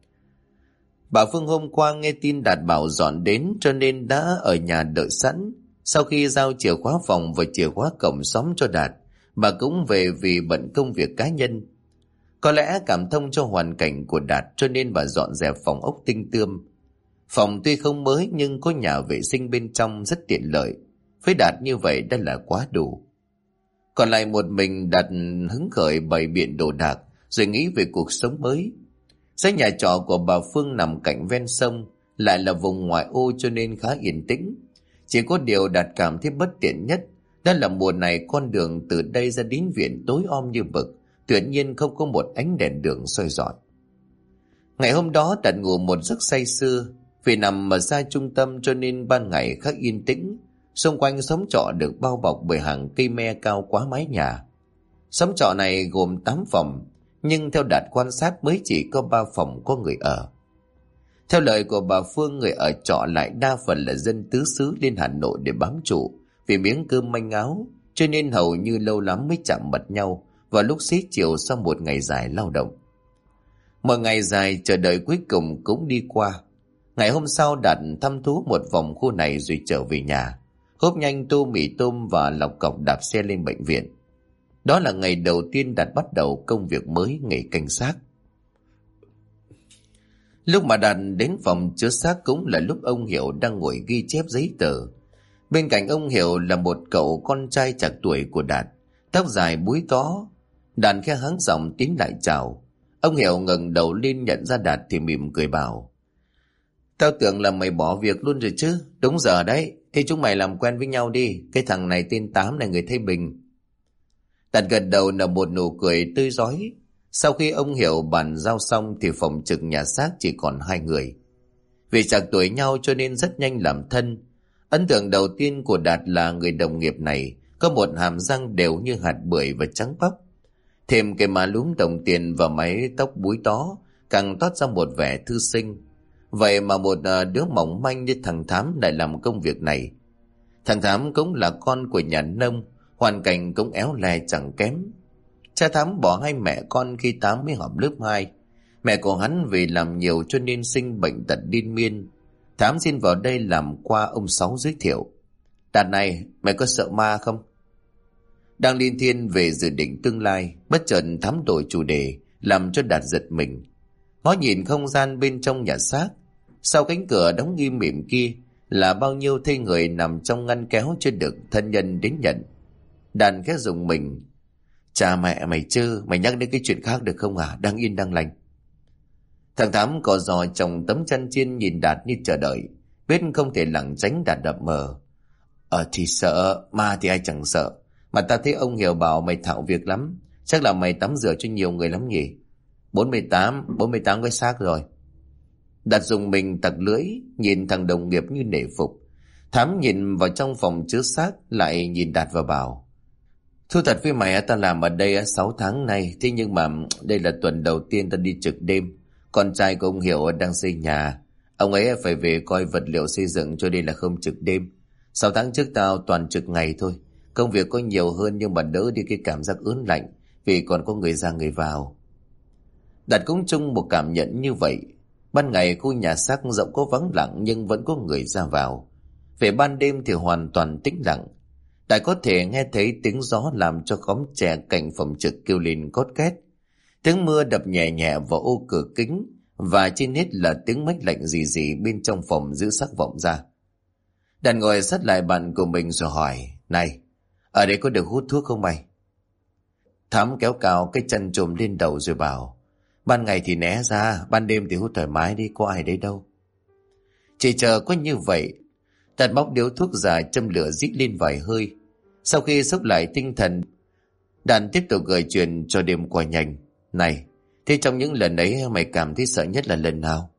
Bà Phương hôm qua nghe tin Đạt bảo dọn đến cho nên đã ở nhà đợi sẵn. Sau khi giao chìa khóa phòng và chìa khóa cổng xóm cho Đạt, bà cũng về vì bận công việc cá nhân. Có lẽ cảm thông cho hoàn cảnh của Đạt cho nên bà dọn dẹp phòng ốc tinh tươm. Phòng tuy không mới nhưng có nhà vệ sinh bên trong rất tiện lợi. Với Đạt như vậy đã là quá đủ. Còn lại một mình Đạt hứng khởi bày biện đồ đạc rồi nghĩ về cuộc sống mới. Dãy nhà trọ của bà Phương nằm cạnh ven sông, lại là vùng ngoại ô cho nên khá yên tĩnh. Chỉ có điều Đạt cảm thấy bất tiện nhất, đó là mùa này con đường từ đây ra đến viện tối om như vực, tuyệt nhiên không có một ánh đèn đường soi rọi. Ngày hôm đó Đạt ngủ một giấc say sưa, vì nằm ở xa trung tâm cho nên ban ngày khá yên tĩnh. Xung quanh xóm trọ được bao bọc bởi hàng cây me cao quá mái nhà. Xóm trọ này gồm 8 phòng, nhưng theo Đạt quan sát mới chỉ có 3 phòng có người ở. Theo lời của bà Phương, người ở trọ lại đa phần là dân tứ xứ lên Hà Nội để bám trụ, vì miếng cơm manh áo, cho nên hầu như lâu lắm mới chạm mặt nhau vào lúc xế chiều sau một ngày dài lao động. Một ngày dài chờ đợi cuối cùng cũng đi qua. Ngày hôm sau Đạt thăm thú một vòng khu này rồi trở về nhà, húp nhanh tô mì tôm và lọc cọc đạp xe lên bệnh viện. Đó là ngày đầu tiên Đạt bắt đầu công việc mới nghề canh xác. Lúc mà Đạt đến phòng chứa xác cũng là lúc ông Hiểu đang ngồi ghi chép giấy tờ. Bên cạnh ông Hiểu là một cậu con trai trạc tuổi của Đạt, tóc dài búi tó. Đạt khẽ hắng giọng tiến lại chào. Ông Hiểu ngẩng đầu lên nhận ra Đạt thì mỉm cười bảo: Tao tưởng là mày bỏ việc luôn rồi chứ. Đúng giờ đấy, thế chúng mày làm quen với nhau đi. Cái thằng này tên Tám này người Thái Bình. Đạt gật đầu nở một nụ cười tươi rói. Sau khi ông Hiểu bàn giao xong thì phòng trực nhà xác chỉ còn 2 người. Vì trạc tuổi nhau cho nên rất nhanh làm thân. Ấn tượng đầu tiên của Đạt là người đồng nghiệp này có một hàm răng đều như hạt bưởi và trắng bóc. Thêm cái má lúm đồng tiền và mái tóc búi tó càng toát ra một vẻ thư sinh. Vậy mà một đứa mỏng manh như thằng Thám lại làm công việc này. Thằng Thám cũng là con của nhà nông, hoàn cảnh cũng éo le chẳng kém. Cha Thám bỏ hai mẹ con khi Tám mới học lớp 2. Mẹ của hắn vì làm nhiều cho nên sinh bệnh tật điên miên. Thám xin vào đây làm qua ông Sáu giới thiệu. Đạt này, mày có sợ ma không? Đang liên thiên về dự định tương lai, bất chợt Thám đổi chủ đề, làm cho Đạt giật mình. Ngó nhìn không gian bên trong nhà xác, sau cánh cửa đóng nghiêm mỉm kia là bao nhiêu thây người nằm trong ngăn kéo chưa được thân nhân đến nhận. Đạt khẽ rùng mình. Cha mẹ mày chứ, mày nhắc đến cái chuyện khác được không à? Đang yên đang lành. Thằng Thám cò giò trong tấm chăn chiên nhìn Đạt như chờ đợi, biết không thể lảng tránh Đạt đập mờ. Thì sợ, ma thì ai chẳng sợ. Mà ta thấy ông Hiểu bảo mày thạo việc lắm. Chắc là mày tắm rửa cho nhiều người lắm nhỉ? 48 cái xác rồi. Đạt dùng mình tặc lưỡi, nhìn thằng đồng nghiệp như nể phục. Thám nhìn vào trong phòng chứa xác, lại nhìn Đạt và bảo: Thú thật với mày, ta làm ở đây 6 tháng nay, thế nhưng mà đây là tuần đầu tiên ta đi trực đêm. Con trai của ông Hiểu đang xây nhà, ông ấy phải về coi vật liệu xây dựng, cho nên là không trực đêm. 6 tháng trước tao toàn trực ngày thôi. Công việc có nhiều hơn nhưng mà đỡ đi cái cảm giác ớn lạnh, vì còn có người ra người vào. Đạt cũng chung một cảm nhận như vậy. Ban ngày khu nhà xác rộng có vắng lặng, nhưng vẫn có người ra vào. Về ban đêm thì hoàn toàn tĩnh lặng. Đạt có thể nghe thấy tiếng gió làm cho khóm tre cạnh phòng trực kêu lên cót két. Tiếng mưa đập nhẹ nhẹ vào ô cửa kính, và trên hết là tiếng mách lạnh rì rì bên trong phòng giữ sắc vọng ra. Đạt ngồi sát lại bạn của mình rồi hỏi: Này, ở đây có được hút thuốc không mày? Thắm kéo cao cái chân trùm lên đầu rồi bảo: Ban ngày thì né ra, ban đêm thì hút thoải mái đi, có ai đấy đâu. Chỉ chờ có như vậy, Đạt bóc điếu thuốc dài châm lửa rít lên vài hơi. Sau khi xốc lại tinh thần, Đạt tiếp tục gửi chuyện cho đêm qua nhanh: Này, thế trong những lần ấy mày cảm thấy sợ nhất là lần nào?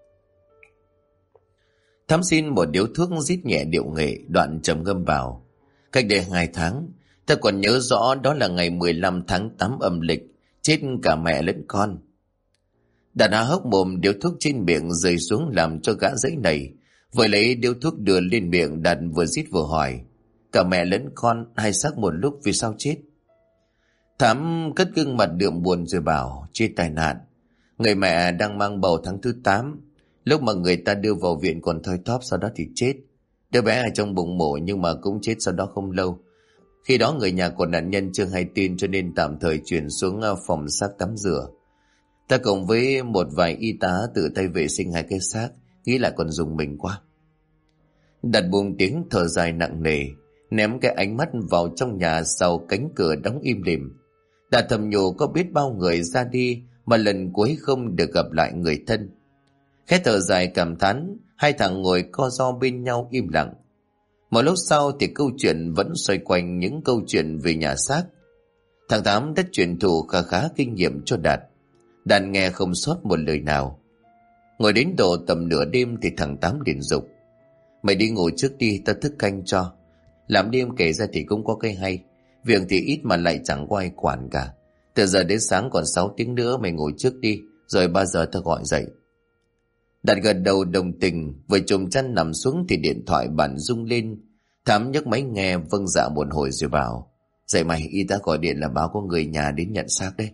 Thắm xin một điếu thuốc rít nhẹ điệu nghệ, đoạn trầm ngâm bảo: Cách đây 2 tháng, ta còn nhớ rõ, đó là ngày 15 tháng 8 âm lịch, chết cả mẹ lẫn con. Đạt há hốc mồm, điếu thuốc trên miệng rơi xuống làm cho gã giấy nảy. Vừa lấy điếu thuốc đưa lên miệng, Đạt vừa rít vừa hỏi: Cả mẹ lẫn con, hai xác một lúc, vì sao chết? Thắm cất gương mặt đượm buồn rồi bảo: Chết tai nạn. Người mẹ đang mang bầu tháng thứ 8. Lúc mà người ta đưa vào viện còn thoi thóp, sau đó thì chết. Đứa bé ở trong bụng mổ nhưng mà cũng chết sau đó không lâu. Khi đó người nhà của nạn nhân chưa hay tin, cho nên tạm thời chuyển xuống phòng xác tắm rửa. Ta cùng với một vài y tá tự tay vệ sinh hai cái xác, nghĩ lại còn rùng mình quá. Đặt buông tiếng thở dài nặng nề, ném cái ánh mắt vào trong nhà sau cánh cửa đóng im lìm. Đã thầm nhủ có biết bao người ra đi mà lần cuối không được gặp lại người thân. Khẽ thở dài cảm thán, hai thằng ngồi co ro bên nhau im lặng. Một lúc sau thì câu chuyện vẫn xoay quanh những câu chuyện về nhà xác. Thằng Tám đã truyền thụ khá kinh nghiệm cho Đạt. Đạt nghe không sót một lời nào. Ngồi đến độ tầm nửa đêm thì thằng Tám liền dục: Mày đi ngủ trước đi, ta thức canh cho. Làm đêm kể ra thì cũng có cái hay. Việc thì ít mà lại chẳng có ai quản cả. Từ giờ đến sáng còn 6 tiếng nữa, mày ngồi trước đi, rồi 3 giờ ta gọi dậy. Đạt gật đầu đồng tình, vừa chùm chăn nằm xuống thì điện thoại bản rung lên. Thám nhấc máy nghe vâng dạ một hồi rồi bảo: Dậy mày, y tá gọi điện là báo có người nhà đến nhận xác đấy.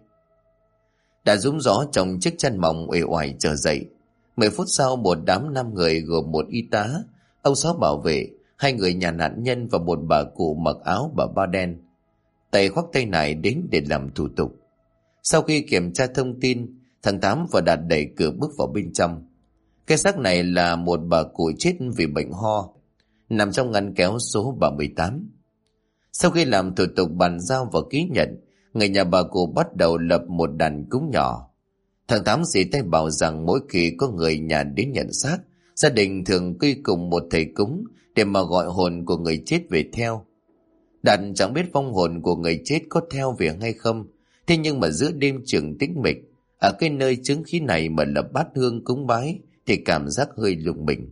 Đã rúm gió trong chiếc chăn mỏng uể oải trở dậy. 10 phút sau, một đám 5 người gồm một y tá, ông Sáu bảo vệ, 2 người nhà nạn nhân và một bà cụ mặc áo bà ba đen, tay khoác tay nải đến để làm thủ tục. Sau khi kiểm tra thông tin, thằng Tám và Đạt đẩy cửa bước vào bên trong. Cái xác này là một bà cụ chết vì bệnh ho, nằm trong ngăn kéo số 38. Sau khi làm thủ tục bàn giao và ký nhận, người nhà bà cụ bắt đầu lập một đàn cúng nhỏ. Thằng Tám dì tay bảo rằng mỗi khi có người nhà đến nhận xác, gia đình thường quy cùng một thầy cúng để mà gọi hồn của người chết về theo. Đạt chẳng biết vong hồn của người chết có theo về hay không, thế nhưng mà giữa đêm trường tĩnh mịch, ở cái nơi chứng khí này mà lập bát hương cúng bái thì cảm giác hơi lùng mình.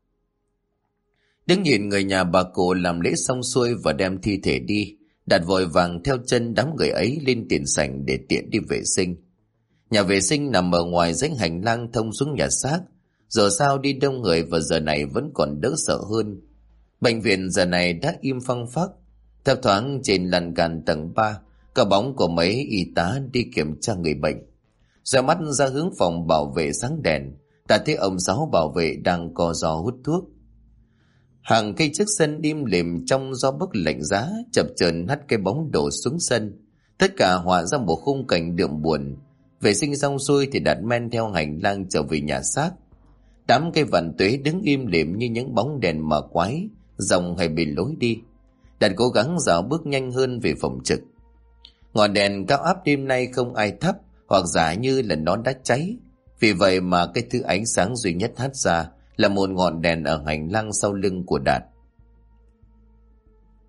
Đứng nhìn người nhà bà cụ làm lễ xong xuôi và đem thi thể đi, Đạt vội vàng theo chân đám người ấy lên tiền sảnh để tiện đi vệ sinh. Nhà vệ sinh nằm ở ngoài dãy hành lang thông xuống nhà xác. Giờ sao đi đông người và giờ này vẫn còn đỡ sợ hơn. Bệnh viện giờ này đã im phăng phắc. Thấp thoáng trên lan can tầng 3, cả bóng của mấy y tá đi kiểm tra người bệnh. Rồi mắt ra hướng phòng bảo vệ sáng đèn, đã thấy ông Sáu bảo vệ đang co ro hút thuốc. Hàng cây trước sân im lìm trong gió bấc lạnh giá, chập chờn hắt cái bóng đổ xuống sân. Tất cả hòa ra một khung cảnh đượm buồn. Vệ sinh xong xuôi thì Đạt men theo hành lang trở về nhà xác. Đám cây vạn tuế đứng im lìm như những bóng đèn mà quái, dòng hay bị lối đi. Đạt cố gắng dạo bước nhanh hơn về phòng trực. Ngọn đèn cao áp đêm nay không ai thắp, hoặc giả như là nó đã cháy. Vì vậy mà cái thứ ánh sáng duy nhất hắt ra là một ngọn đèn ở hành lang sau lưng của Đạt.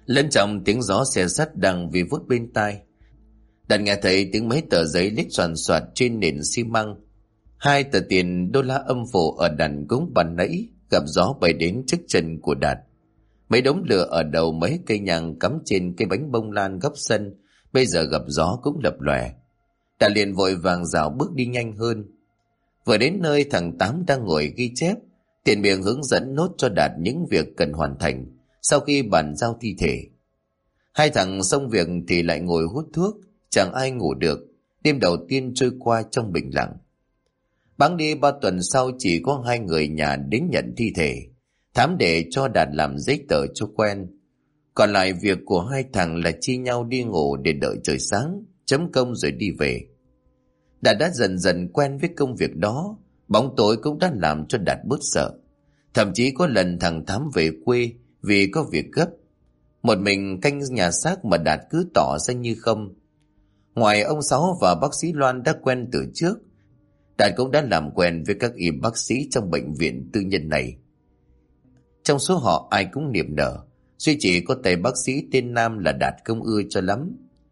Lẫn trong tiếng gió xe sắt đang vi vút bên tai, Đạt nghe thấy tiếng mấy tờ giấy lít xoàn xoạt trên nền xi măng. 2 tờ tiền đô la âm phủ ở đàn gống bàn nãy gặp gió bay đến trước chân của Đạt. Mấy đống lửa ở đầu mấy cây nhang cắm trên cây bánh bông lan góc sân bây giờ gặp gió cũng lập lòe. Đạt liền vội vàng rảo bước đi nhanh hơn. Vừa đến nơi, thằng Tám đang ngồi ghi chép, tiền miệng hướng dẫn nốt cho Đạt những việc cần hoàn thành sau khi bàn giao thi thể. Hai thằng xong việc thì lại ngồi hút thuốc, chẳng ai ngủ được. Đêm đầu tiên trôi qua trong bình lặng. Bẵng đi 3 tuần sau, chỉ có 2 người nhà đến nhận thi thể. Thám để cho Đạt làm giấy tờ cho quen. Còn lại việc của hai thằng là chia nhau đi ngủ để đợi trời sáng, chấm công rồi đi về. Đạt đã dần dần quen với công việc đó. Bóng tối cũng đã làm cho Đạt bớt sợ. Thậm chí có lần thằng Thám về quê vì có việc gấp. Một mình canh nhà xác mà Đạt cứ tỏ ra như không. Ngoài ông Sáu và bác sĩ Loan đã quen từ trước, Đạt cũng đã làm quen với các y bác sĩ trong bệnh viện tư nhân này. Trong số họ ai cũng niềm nở, duy chỉ có tay bác sĩ tên Nam là Đạt không ưa cho lắm.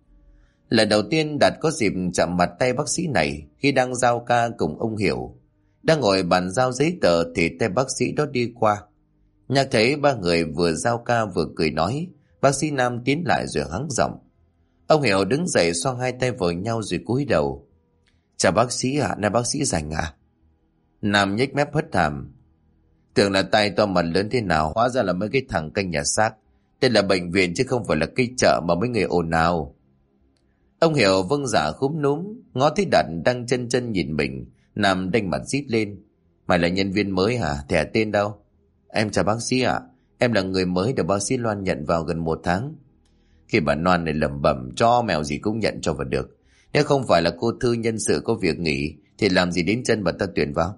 Lần đầu tiên Đạt có dịp chạm mặt tay bác sĩ này khi đang giao ca cùng ông Hiểu. Đang ngồi bàn giao giấy tờ thì tay bác sĩ đó đi qua. Nhạc thấy 3 người vừa giao ca vừa cười nói, bác sĩ Nam tiến lại rồi hắng giọng. Ông Hiểu đứng dậy xoang 2 tay vào nhau rồi cúi đầu. Chào bác sĩ ạ, này bác sĩ rảnh à? Nam nhếch mép hất hàm. Tưởng là tay to mặt lớn thế nào, hóa ra là mấy cái thằng canh nhà xác. Đây là bệnh viện chứ không phải là cây chợ mà mấy người ồn ào. Ông Hiểu vâng dạ khúm núm, ngó thấy Đạt đang chân chân nhìn mình. Nam đanh mặt rít lên. Mày là nhân viên mới hả? Thẻ tên đâu? Em chào bác sĩ ạ. Em là người mới được bác sĩ Loan nhận vào gần 1 tháng. Khi bà Loan này lẩm bẩm, cho mèo gì cũng nhận cho vào được. Nếu không phải là cô Thư nhân sự có việc nghỉ thì làm gì đến chân bà ta tuyển vào.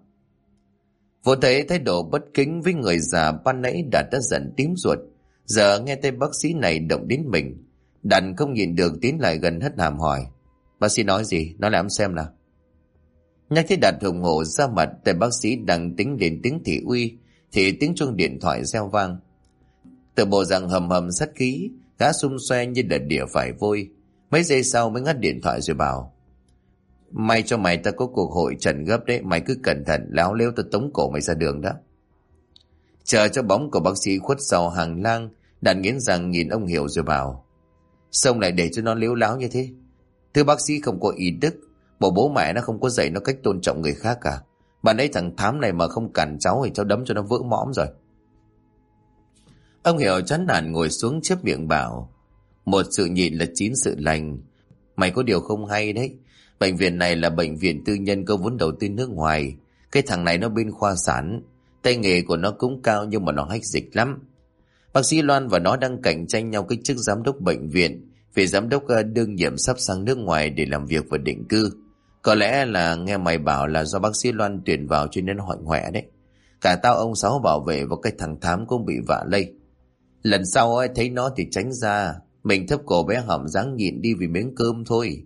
Vô thấy thái độ bất kính với người già ban nãy, Đạt đã giận tím ruột. Giờ nghe tên bác sĩ này động đến mình, Đạt không nhìn được tiến lại gần hất hàm hỏi. Bác sĩ nói gì? Nói lại em xem nào. Nhắc thấy Đạt hùng hổ ra mặt, tên bác sĩ đang tính đến tiếng thị uy thì tiếng chuông điện thoại reo vang. Từ bộ dạng hầm hầm sát khí, gã xung xoe như là đỉa phải vôi. Mấy giây sau mới ngắt điện thoại rồi bảo. May cho mày, ta có cuộc hội trần gấp đấy, mày cứ cẩn thận, láo lếu ta tống cổ mày ra đường đó. Chờ cho bóng của bác sĩ khuất sau hàng lang, Đạt nghiến răng nhìn ông Hiểu rồi bảo. Xong lại để cho nó liếu láo như thế. Thưa bác sĩ không có ý đức, bố mẹ nó không có dạy nó cách tôn trọng người khác cả. Bạn ấy thằng Thám này mà không cản cháu thì cháu đấm cho nó vỡ mõm rồi. Ông Hiểu chán nản ngồi xuống chép miệng bảo. Một sự nhịn là 9 sự lành. Mày có điều không hay đấy. Bệnh viện này là bệnh viện tư nhân có vốn đầu tư nước ngoài. Cái thằng này nó bên khoa sản. Tay nghề của nó cũng cao nhưng mà nó hách dịch lắm. Bác sĩ Loan và nó đang cạnh tranh nhau cái chức giám đốc bệnh viện. Vì giám đốc đương nhiệm sắp sang nước ngoài để làm việc và định cư. Có lẽ là nghe mày bảo là do bác sĩ Loan tuyển vào cho nên hoạnh hoẹ đấy. Cả tao, ông Sáu bảo vệ và cái thằng Thám cũng bị vạ lây. Lần sau thấy nó thì tránh ra. Mình thấp cổ bé họng dáng nhịn đi vì miếng cơm thôi.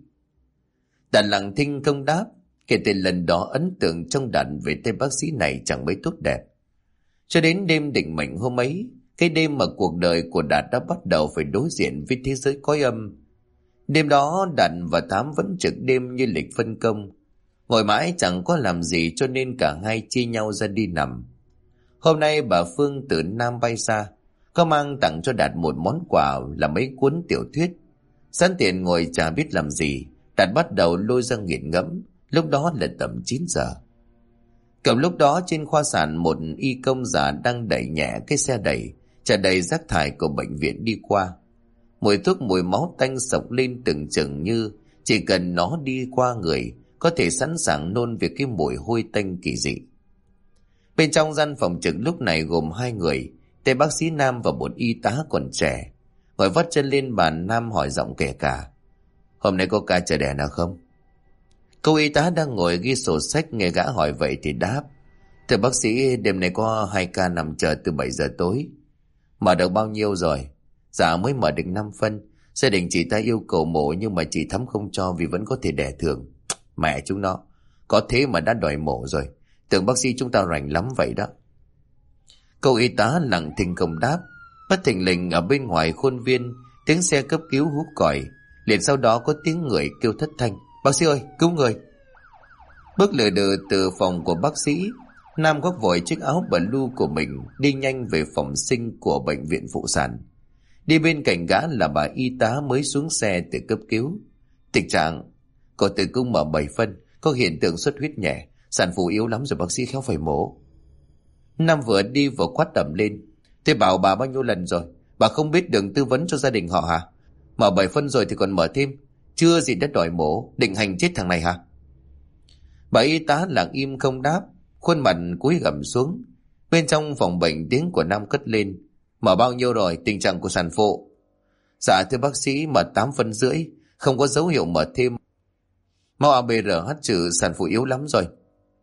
Đạt lặng thinh không đáp. Kể từ lần đó ấn tượng trong Đạt về tên bác sĩ này chẳng mấy tốt đẹp. Cho đến đêm định mệnh hôm ấy, cái đêm mà cuộc đời của Đạt đã bắt đầu phải đối diện với thế giới cõi âm. Đêm đó Đạt và Thám vẫn trực đêm như lịch phân công. Ngồi mãi chẳng có làm gì cho nên cả hai chia nhau ra đi nằm. Hôm nay bà Phương từ Nam bay xa, có mang tặng cho Đạt một món quà là mấy cuốn tiểu thuyết. Sẵn tiện ngồi chả biết làm gì, Đạt bắt đầu lôi ra nghiền ngẫm. Lúc đó là tầm 9 giờ. Cầm lúc đó trên khoa sản, một y công già đang đẩy nhẹ cái xe đẩy chở đầy rác thải của bệnh viện đi qua. Mùi thuốc mùi máu tanh sộc lên từng chừng như chỉ cần nó đi qua người có thể sẵn sàng nôn về cái mùi hôi tanh kỳ dị. Bên trong gian phòng trực lúc này gồm 2 người, tên bác sĩ Nam và một y tá còn trẻ. Ngồi vắt chân lên bàn, Nam hỏi giọng kể cả. Hôm nay có ca chờ đẻ nào không? Cô y tá đang ngồi ghi sổ sách nghe gã hỏi vậy thì đáp. Thưa bác sĩ, đêm nay có 2 ca nằm chờ từ 7 giờ tối. Mở được bao nhiêu rồi? Dạ mới mở được 5 phân. Gia đình chị ta yêu cầu mổ nhưng mà chị Thắm không cho vì vẫn có thể đẻ thường. Mẹ chúng nó, có thế mà đã đòi mổ rồi. Tưởng bác sĩ chúng ta rảnh lắm vậy đó. Cô y tá lặng thinh không đáp. Bất thình lình ở bên ngoài khuôn viên, tiếng xe cấp cứu hú còi, liền sau đó có tiếng người kêu thất thanh: "Bác sĩ ơi, cứu người!" Bước lừ đừ từ phòng của bác sĩ, Nam góp vội chiếc áo blue của mình, đi nhanh về phòng sinh của bệnh viện phụ sản. Đi bên cạnh gã là bà y tá mới xuống xe từ cấp cứu. "Tình trạng của tử cung mở 7 phân, có hiện tượng xuất huyết nhẹ, sản phụ yếu lắm rồi bác sĩ, khéo phải mổ." Nam vừa đi vừa quát đầm lên: "Tôi bảo bà bao nhiêu lần rồi, bà không biết đường tư vấn cho gia đình họ hả? Mở 7 phân rồi thì còn mở thêm, chưa gì đã đòi mổ, định hành chết thằng này hả?" Bà y tá lặng im không đáp, khuôn mặt cúi gằm xuống. Bên trong phòng bệnh tiếng của Nam cất lên: "Mở bao nhiêu rồi, tình trạng của sản phụ?" "Dạ thưa bác sĩ, mở 8,5 phân, không có dấu hiệu mở thêm." "Mau ABRH trừ, sản phụ yếu lắm rồi."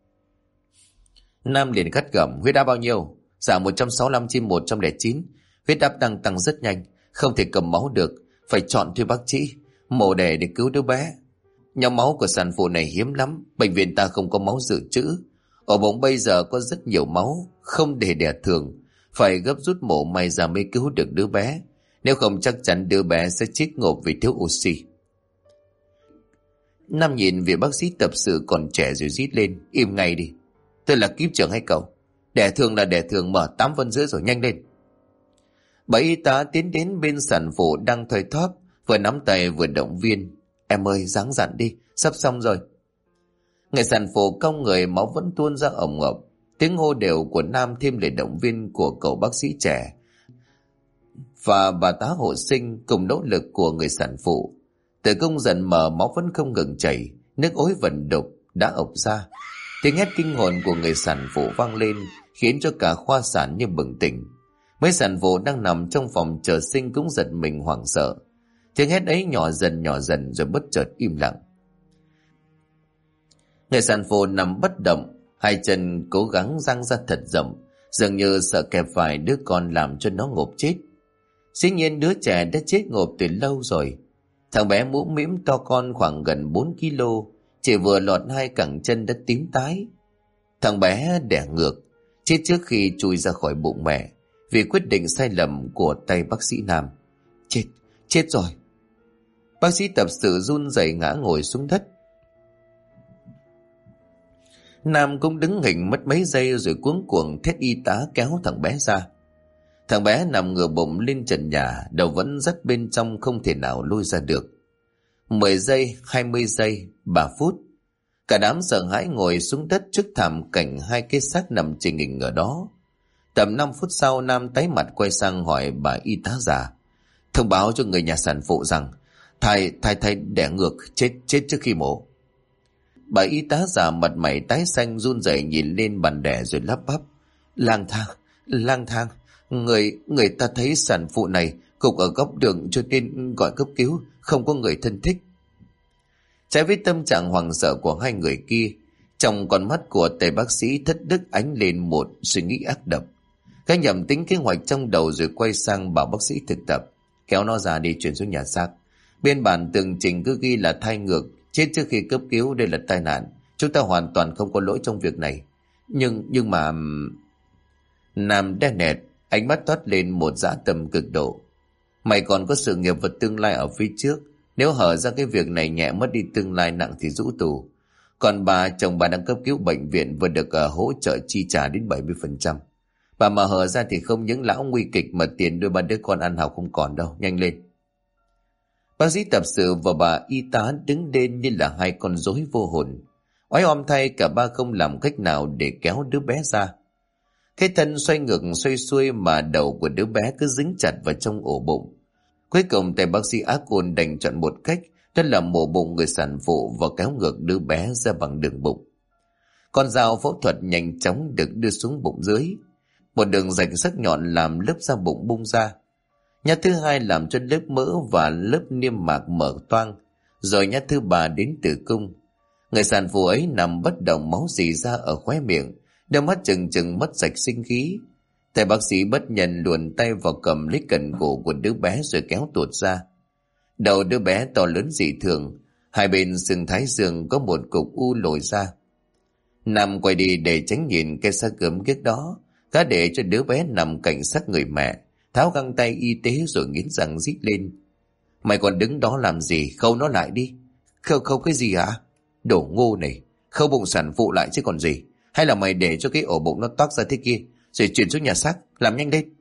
Nam liền gắt gỏng: "Huyết áp bao nhiêu?" "Dạ 165/109, huyết áp đang tăng rất nhanh, không thể cầm máu được, phải chọn thôi bác sĩ, mổ đẻ để cứu đứa bé. Nhóm máu của sản phụ này hiếm lắm, bệnh viện ta không có máu dự trữ. Ổ bụng bây giờ có rất nhiều máu, không để đẻ thường, phải gấp rút mổ may ra mới cứu được đứa bé, nếu không chắc chắn đứa bé sẽ chết ngộp vì thiếu oxy." Nam nhìn về bác sĩ tập sự còn trẻ rồi rít lên: "Im ngay đi, tôi là kíp trưởng hay cậu? Đẻ thường là đẻ thường, mở 8,5 phân rồi, nhanh lên." Bà y tá tiến đến bên sản phụ đang thoi thóp, vừa nắm tay vừa động viên: "Em ơi, ráng dặn đi, sắp xong rồi." Người sản phụ cong người, máu vẫn tuôn ra ồng ộc. Tiếng hô đều của Nam thêm lời động viên của cậu bác sĩ trẻ và bà tá hộ sinh cùng nỗ lực của người sản phụ. Tử cung dần mở, máu vẫn không ngừng chảy, nước ối vẩn đục đã ộc ra. Tiếng hét kinh hồn của người sản phụ vang lên, khiến cho cả khoa sản như bừng tỉnh. Mấy sản phụ đang nằm trong phòng chờ sinh cũng giật mình hoảng sợ. Tiếng hét ấy nhỏ dần rồi bất chợt im lặng. Người sản phụ nằm bất động, hai chân cố gắng dang ra thật rộng, dường như sợ kẹp phải đứa con làm cho nó ngộp chết. Dĩ nhiên đứa trẻ đã chết ngộp từ lâu rồi. Thằng bé mũm mĩm to con khoảng gần 4 kg, chỉ vừa lọt hai cẳng chân đã tím tái. Thằng bé đẻ ngược, chết trước khi chui ra khỏi bụng mẹ, vì quyết định sai lầm của tay bác sĩ Nam. Chết rồi. Bác sĩ tập sự run rẩy ngã ngồi xuống đất. Nam cũng đứng hình mất mấy giây rồi cuống cuồng thét y tá kéo thằng bé ra. Thằng bé nằm ngửa bụng lên trần nhà, đầu vẫn dắt bên trong không thể nào lôi ra được. 10 giây, 20 giây, 3 phút. Cả đám sợ hãi ngồi xuống đất trước thảm cảnh hai cái xác nằm trình hình ở đó. Tầm 5 phút sau, Nam tái mặt quay sang hỏi bà y tá già: "Thông báo cho người nhà sản phụ rằng thai đẻ ngược, chết trước khi mổ." Bà y tá già mặt mày tái xanh run rẩy nhìn lên bàn đẻ rồi lắp bắp: Lang thang, người ta thấy sản phụ này gục ở góc đường cho nên gọi cấp cứu, không có người thân thích." Trái với tâm trạng hoảng sợ của hai người kia, trong con mắt của thầy bác sĩ thất đức ánh lên một suy nghĩ ác độc. Gã nhầm tính kế hoạch trong đầu rồi quay sang bảo bác sĩ thực tập: "Kéo nó ra đi, chuyển xuống nhà xác. Biên bản tường trình cứ ghi là thai ngược, chết trước khi cấp cứu, đây là tai nạn. Chúng ta hoàn toàn không có lỗi trong việc này. Nhưng mà..." Nam đen nẹt, ánh mắt toát lên một dã tâm cực độ. "Mày còn có sự nghiệp và tương lai ở phía trước. Nếu hở ra cái việc này nhẹ, mất đi tương lai, nặng thì rũ tù. Còn chồng bà đang cấp cứu bệnh viện và được hỗ trợ chi trả đến 70%. Bà mà hở ra thì không những lão nguy kịch mà tiền đôi ba đứa con ăn học không còn đâu, nhanh lên." Bác sĩ tập sự và bà y tá đứng lên như là hai con rối vô hồn. Oái oăm thay, cả ba không làm cách nào để kéo đứa bé ra. Cái thân xoay ngược xoay xuôi mà đầu của đứa bé cứ dính chặt vào trong ổ bụng. Cuối cùng thầy bác sĩ ác ôn đành chọn một cách, đó là mổ bụng người sản phụ và kéo ngược đứa bé ra bằng đường bụng. Con dao phẫu thuật nhanh chóng được đưa xuống bụng dưới. Một đường rạch sắc nhọn làm lớp da bụng bung ra. Nhát thứ hai làm cho lớp mỡ và lớp niêm mạc mở toang. Rồi nhát thứ ba đến tử cung. Người sản phụ ấy nằm bất động, máu rỉ ra ở khóe miệng, đôi mắt trừng mất sạch sinh khí. Thầy bác sĩ bất nhân luồn tay vào cầm lấy cần cổ của đứa bé rồi kéo tuột ra. Đầu đứa bé to lớn dị thường, hai bên sừng thái dương có một cục u lồi ra. Nam quay đi để tránh nhìn cái xác gớm ghiếc đó, gã để cho đứa bé nằm cạnh xác người mẹ, tháo găng tay y tế rồi nghiến răng rít lên. Mày còn đứng đó làm gì, khâu nó lại đi. Khâu cái gì hả? Đồ ngu này, khâu bụng sản phụ lại chứ còn gì. Hay là mày để cho cái ổ bụng nó toác ra thế kia, rồi chuyển xuống nhà xác, làm nhanh lên.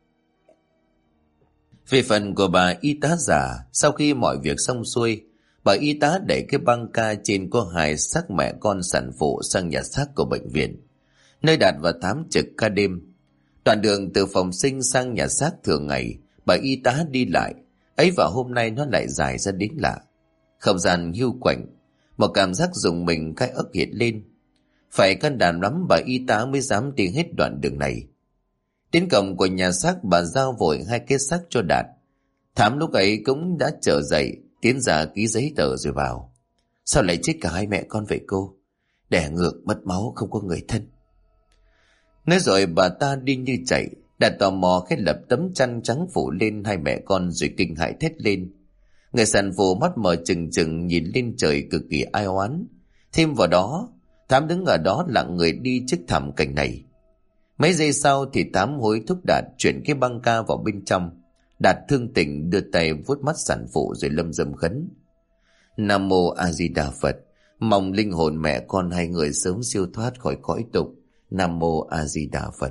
Về phần của bà y tá già, sau khi mọi việc xong xuôi, bà y tá đẩy cái băng ca trên có hai xác mẹ con sản phụ sang nhà xác của bệnh viện, nơi Đạt và Thám trực ca đêm. Đoạn đường từ phòng sinh sang nhà xác thường ngày, bà y tá đi lại, ấy và hôm nay nó lại dài ra đến lạ. Không gian hiu quạnh, một cảm giác rùng mình cái ức hiện lên. Phải can đảm lắm bà y tá mới dám đi hết đoạn đường này. Đến cổng của nhà xác, bà giao vội hai cái xác cho Đạt. Thám lúc ấy cũng đã trở dậy, tiến ra ký giấy tờ rồi vào. Sao lại chết cả hai mẹ con vậy cô? Đẻ ngược, mất máu, không có người thân. Nói rồi bà ta đi như chạy. Đạt tò mò khẽ lập tấm chăn trắng phủ lên hai mẹ con rồi kinh hãi thét lên. Người sản phụ mắt mở trừng trừng nhìn lên trời cực kỳ ai oán. Thêm vào đó, Thám đứng ở đó lặng người đi trước thảm cảnh này. Mấy giây sau thì Thám hối thúc Đạt chuyển cái băng ca vào bên trong. Đạt thương tình đưa tay vuốt mắt sản phụ rồi lâm dâm khấn. Nam mô A Di Đà Phật, mong linh hồn mẹ con hai người sớm siêu thoát khỏi cõi tục. Nam mô A Di Đà Phật.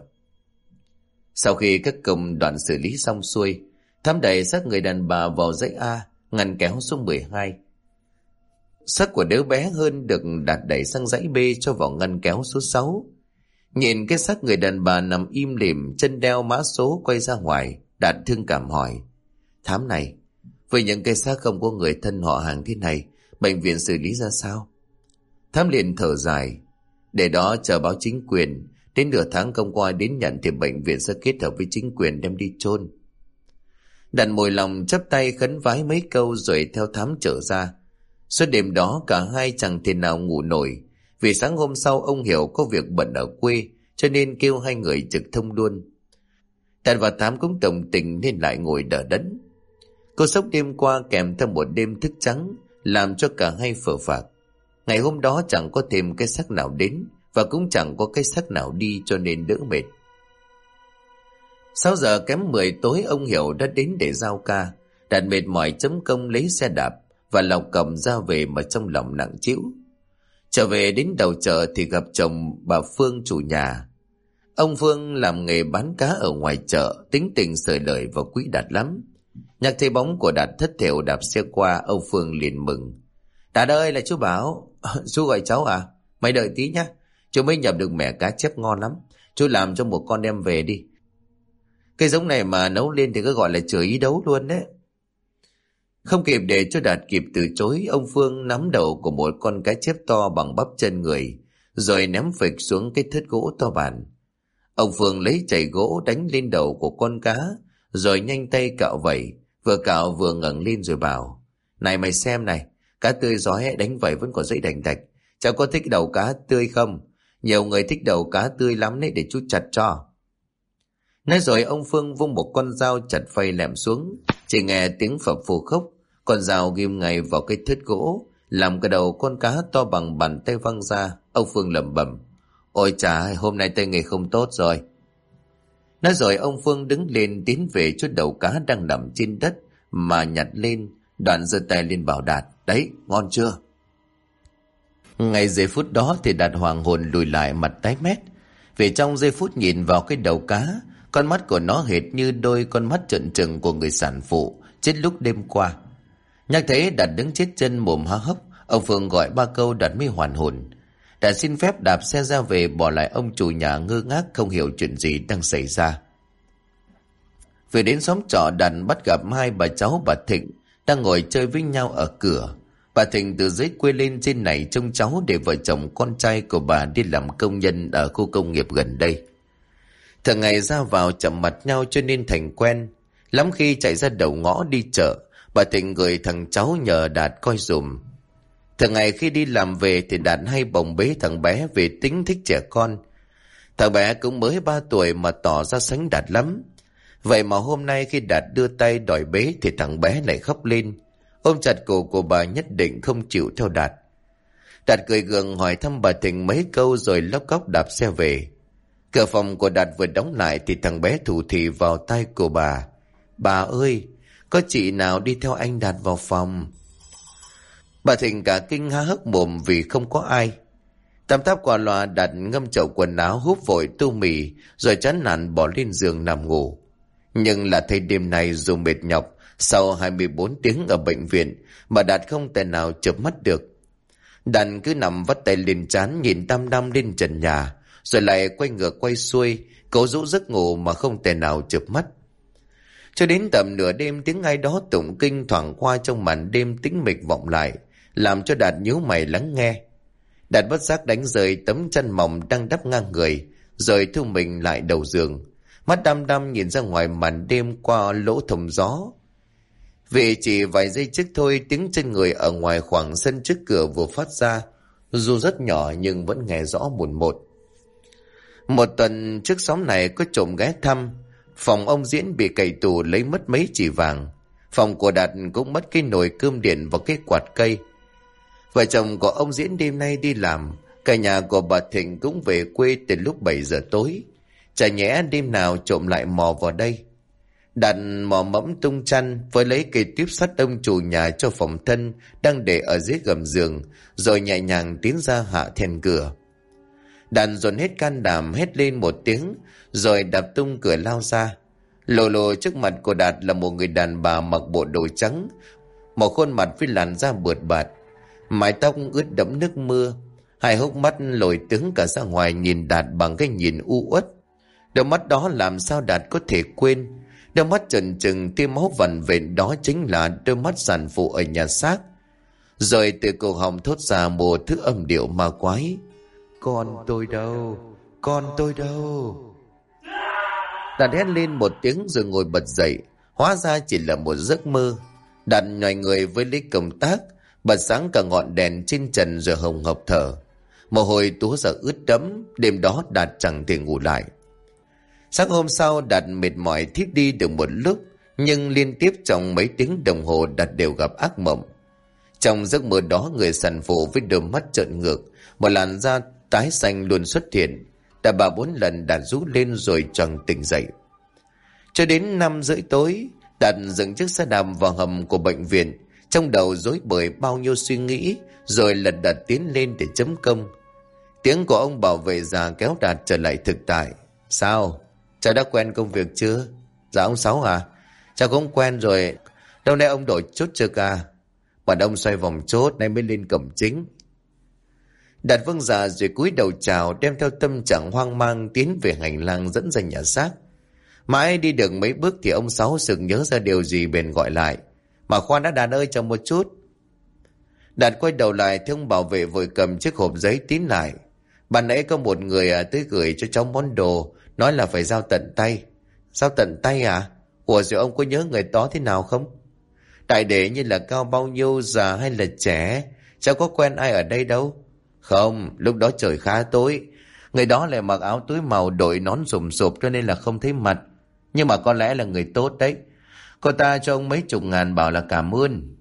Sau khi các công đoạn xử lý xong xuôi, Thám đẩy xác người đàn bà vào dãy A, ngăn kéo số 12. Xác của đứa bé hơn được Đạt đẩy sang dãy B cho vào ngăn kéo số 6. Nhìn cái xác người đàn bà nằm im lìm, chân đeo mã số quay ra ngoài, Đạt thương cảm hỏi: Thám này, với những cái xác không có người thân họ hàng thế này, bệnh viện xử lý ra sao? Thám liền thở dài: Để đó chờ báo chính quyền, đến nửa tháng không qua đến nhận thì bệnh viện sẽ kết hợp với chính quyền đem đi chôn. Đạt mồi lòng chắp tay khấn vái mấy câu rồi theo Thám trở ra. Suốt đêm đó cả hai chẳng thể nào ngủ nổi, vì sáng hôm sau ông Hiểu có việc bận ở quê, cho nên kêu hai người trực thông luôn. Đạt và Thám cũng đồng tình nên lại ngồi đỡ đẫn. Cô sốc đêm qua kèm theo một đêm thức trắng, làm cho cả hai phờ phạc. Ngày hôm đó chẳng có thêm cái xác nào đến, và cũng chẳng có cái xác nào đi, cho nên đỡ mệt. 6 giờ kém 10 tối ông Hiểu đã đến để giao ca. Đạt mệt mỏi chấm công lấy xe đạp và lọc còng ra về mà trong lòng nặng trĩu. Trở về đến đầu chợ thì gặp chồng bà Phương chủ nhà. Ông Phương làm nghề bán cá ở ngoài chợ, tính tình sởi lời và quý Đạt lắm. Nhắc thấy bóng của Đạt thất thểu đạp xe qua, ông Phương liền mừng: Đạt ơi, là chú Bảo. Chú gọi cháu à? Mày đợi tí nhá, chú mới nhập được mẻ cá chép ngon lắm, chú làm cho một con đem về đi. Cái giống này mà nấu lên thì cứ gọi là chửi ý đấu luôn đấy. Không kịp để cho Đạt kịp từ chối, ông Phương nắm đầu của một con cá chép to bằng bắp chân người, rồi ném phịch xuống cái thớt gỗ to bản. Ông Phương lấy chày gỗ đánh lên đầu của con cá, rồi nhanh tay cạo vẩy, vừa cạo vừa ngẩng lên rồi bảo: Này mày xem này, cá tươi giói đánh vẩy vẫn còn dãy đành đạch. Cháu có thích đầu cá tươi không? Nhiều người thích đầu cá tươi lắm đấy, để chú chặt cho. Nói rồi ông Phương vung một con dao chặt phay lẹm xuống, chỉ nghe tiếng phập phù khốc, con dao ghim ngay vào cái thớt gỗ, làm cái đầu con cá to bằng bàn tay văng ra. Ông Phương lẩm bẩm: Ôi chà, hôm nay tay nghề không tốt rồi. Nói rồi ông Phương đứng lên tiến về chút đầu cá đang nằm trên đất mà nhặt lên, đoạn giơ tay lên bảo Đạt: Đấy, ngon chưa? Ngay giây phút đó thì Đạt hoàng hồn lùi lại, mặt tái mét. Vì trong giây phút nhìn vào cái đầu cá, con mắt của nó hệt như đôi con mắt trợn trừng của người sản phụ chết lúc đêm qua. Nhắc thấy Đạt đứng chết chân mồm há hốc, ông Phương gọi 3 câu Đạt mới hoàn hồn. Đạt xin phép đạp xe ra về, bỏ lại ông chủ nhà ngơ ngác không hiểu chuyện gì đang xảy ra. Về đến xóm trọ, Đạt bắt gặp hai bà cháu bà Thịnh đang ngồi chơi với nhau ở cửa. Bà Thịnh từ dưới quê lên trên này trông cháu để vợ chồng con trai của bà đi làm công nhân ở khu công nghiệp gần đây. Thường ngày ra vào chậm mặt nhau cho nên thành quen. Lắm khi chạy ra đầu ngõ đi chợ, bà Thịnh gửi thằng cháu nhờ Đạt coi dùm. Thường ngày khi đi làm về thì Đạt hay bồng bế thằng bé về tính thích trẻ con. Thằng bé cũng mới 3 tuổi mà tỏ ra sánh Đạt lắm. Vậy mà hôm nay khi Đạt đưa tay đòi bế thì thằng bé lại khóc lên, ôm chặt cổ của bà nhất định không chịu theo Đạt. Đạt cười gượng hỏi thăm bà Thịnh mấy câu rồi lóc cóc đạp xe về. Cửa phòng của Đạt vừa đóng lại thì thằng bé thủ thỉ vào tai của bà. Bà ơi, có chị nào đi theo anh Đạt vào phòng? Bà Thịnh cả kinh há hốc mồm vì không có ai. Tạm táp qua loa, Đạt ngâm chậu quần áo, húp vội tô mì rồi chán nản bỏ lên giường nằm ngủ. Nhưng là thấy đêm nay dù mệt nhọc sau 24 tiếng ở bệnh viện mà Đạt không thể nào chợp mắt được. Đạt cứ nằm vắt tay lên trán nhìn đăm đăm lên trần nhà, rồi lại quay ngược quay xuôi cố rũ giấc ngủ mà không thể nào chợp mắt. Cho đến tầm nửa đêm, tiếng ai đó tụng kinh thoảng qua trong màn đêm tĩnh mịch vọng lại, làm cho Đạt nhíu mày lắng nghe. Đạt bất giác đánh rơi tấm chăn mỏng đang đắp ngang người, rồi thu mình lại đầu giường, mắt đăm đăm nhìn ra ngoài màn đêm qua lỗ thông gió. Vì chỉ vài giây trước thôi, tiếng chân người ở ngoài khoảng sân trước cửa vừa phát ra, dù rất nhỏ nhưng vẫn nghe rõ mồn một. Một tuần trước xóm này có trộm ghé thăm, phòng ông Diễn bị cậy tủ lấy mất mấy chỉ vàng. Phòng của Đạt cũng mất cái nồi cơm điện và cái quạt cây. Vợ chồng của ông Diễn đêm nay đi làm, cả nhà của bà Thịnh cũng về quê từ lúc 7 giờ tối. Chả nhẽ đêm nào trộm lại mò vào đây. Đạt mò mẫm tung chăn với lấy cây tuyếp sắt ông chủ nhà cho phòng thân đang để ở dưới gầm giường, rồi nhẹ nhàng tiến ra hạ then cửa. Đạt dồn hết can đảm hét lên một tiếng, rồi đạp tung cửa lao ra. Lồ lồ trước mặt của Đạt là một người đàn bà mặc bộ đồ trắng, một khuôn mặt với làn da bượt bạt, mái tóc ướt đẫm nước mưa, hai hốc mắt lồi tướng cả ra ngoài nhìn Đạt bằng cái nhìn u uất. Đôi mắt đó làm sao Đạt có thể quên? Đôi mắt trần trừng tia máu vằn vện đó chính là đôi mắt sản phụ ở nhà xác. Rồi từ cổ họng thốt ra một thứ âm điệu ma quái. Con tôi đâu? Con tôi đâu? Đạt hét lên một tiếng rồi ngồi bật dậy. Hóa ra chỉ là một giấc mơ. Đạt nhòi người với lấy công tác, bật sáng cả ngọn đèn trên trần rồi hồng hộc thở. Mồ hôi túa ra ướt đẫm. Đêm đó Đạt chẳng thể ngủ lại. Sáng hôm sau, Đạt mệt mỏi thiếp đi được một lúc, nhưng liên tiếp trong mấy tiếng đồng hồ Đạt đều gặp ác mộng. Trong giấc mơ đó, người sản phụ với đôi mắt trợn ngược, một làn da tái xanh luôn xuất hiện. Đã 3-4 lần Đạt rú lên rồi choàng tỉnh dậy. Cho đến 5 rưỡi tối, Đạt dừng chiếc xe đạp vào hầm của bệnh viện, trong đầu rối bời bao nhiêu suy nghĩ, rồi lật đật tiến lên để chấm công. Tiếng của ông bảo vệ già kéo Đạt trở lại thực tại. Sao? Cháu đã quen công việc chưa? Dạ ông Sáu à? Cháu cũng quen rồi. Đâu nay ông đổi chốt chưa ca? Bọn ông xoay vòng chốt nay mới lên cổng chính. Đạt vâng dạ rồi cúi đầu chào, đem theo tâm trạng hoang mang tiến về hành lang dẫn ra nhà xác. Mãi đi được mấy bước thì ông Sáu sực nhớ ra điều gì bèn gọi lại. Mà khoan đã Đạt ơi, chờ một chút. Đạt quay đầu lại thấy ông bảo vệ vội cầm chiếc hộp giấy tín lại. Bạn nãy có một người tới gửi cho cháu món đồ, nói là phải giao tận tay. Giao tận tay à? Ủa rồi ông có nhớ người đó thế nào không? Đại để như là cao bao nhiêu, già hay là trẻ? Cháu có quen ai ở đây đâu. Không, lúc đó trời khá tối. Người đó lại mặc áo túi màu, đội nón sùm sụp cho nên là không thấy mặt. Nhưng mà có lẽ là người tốt đấy. Cô ta cho ông mấy chục ngàn bảo là cảm ơn.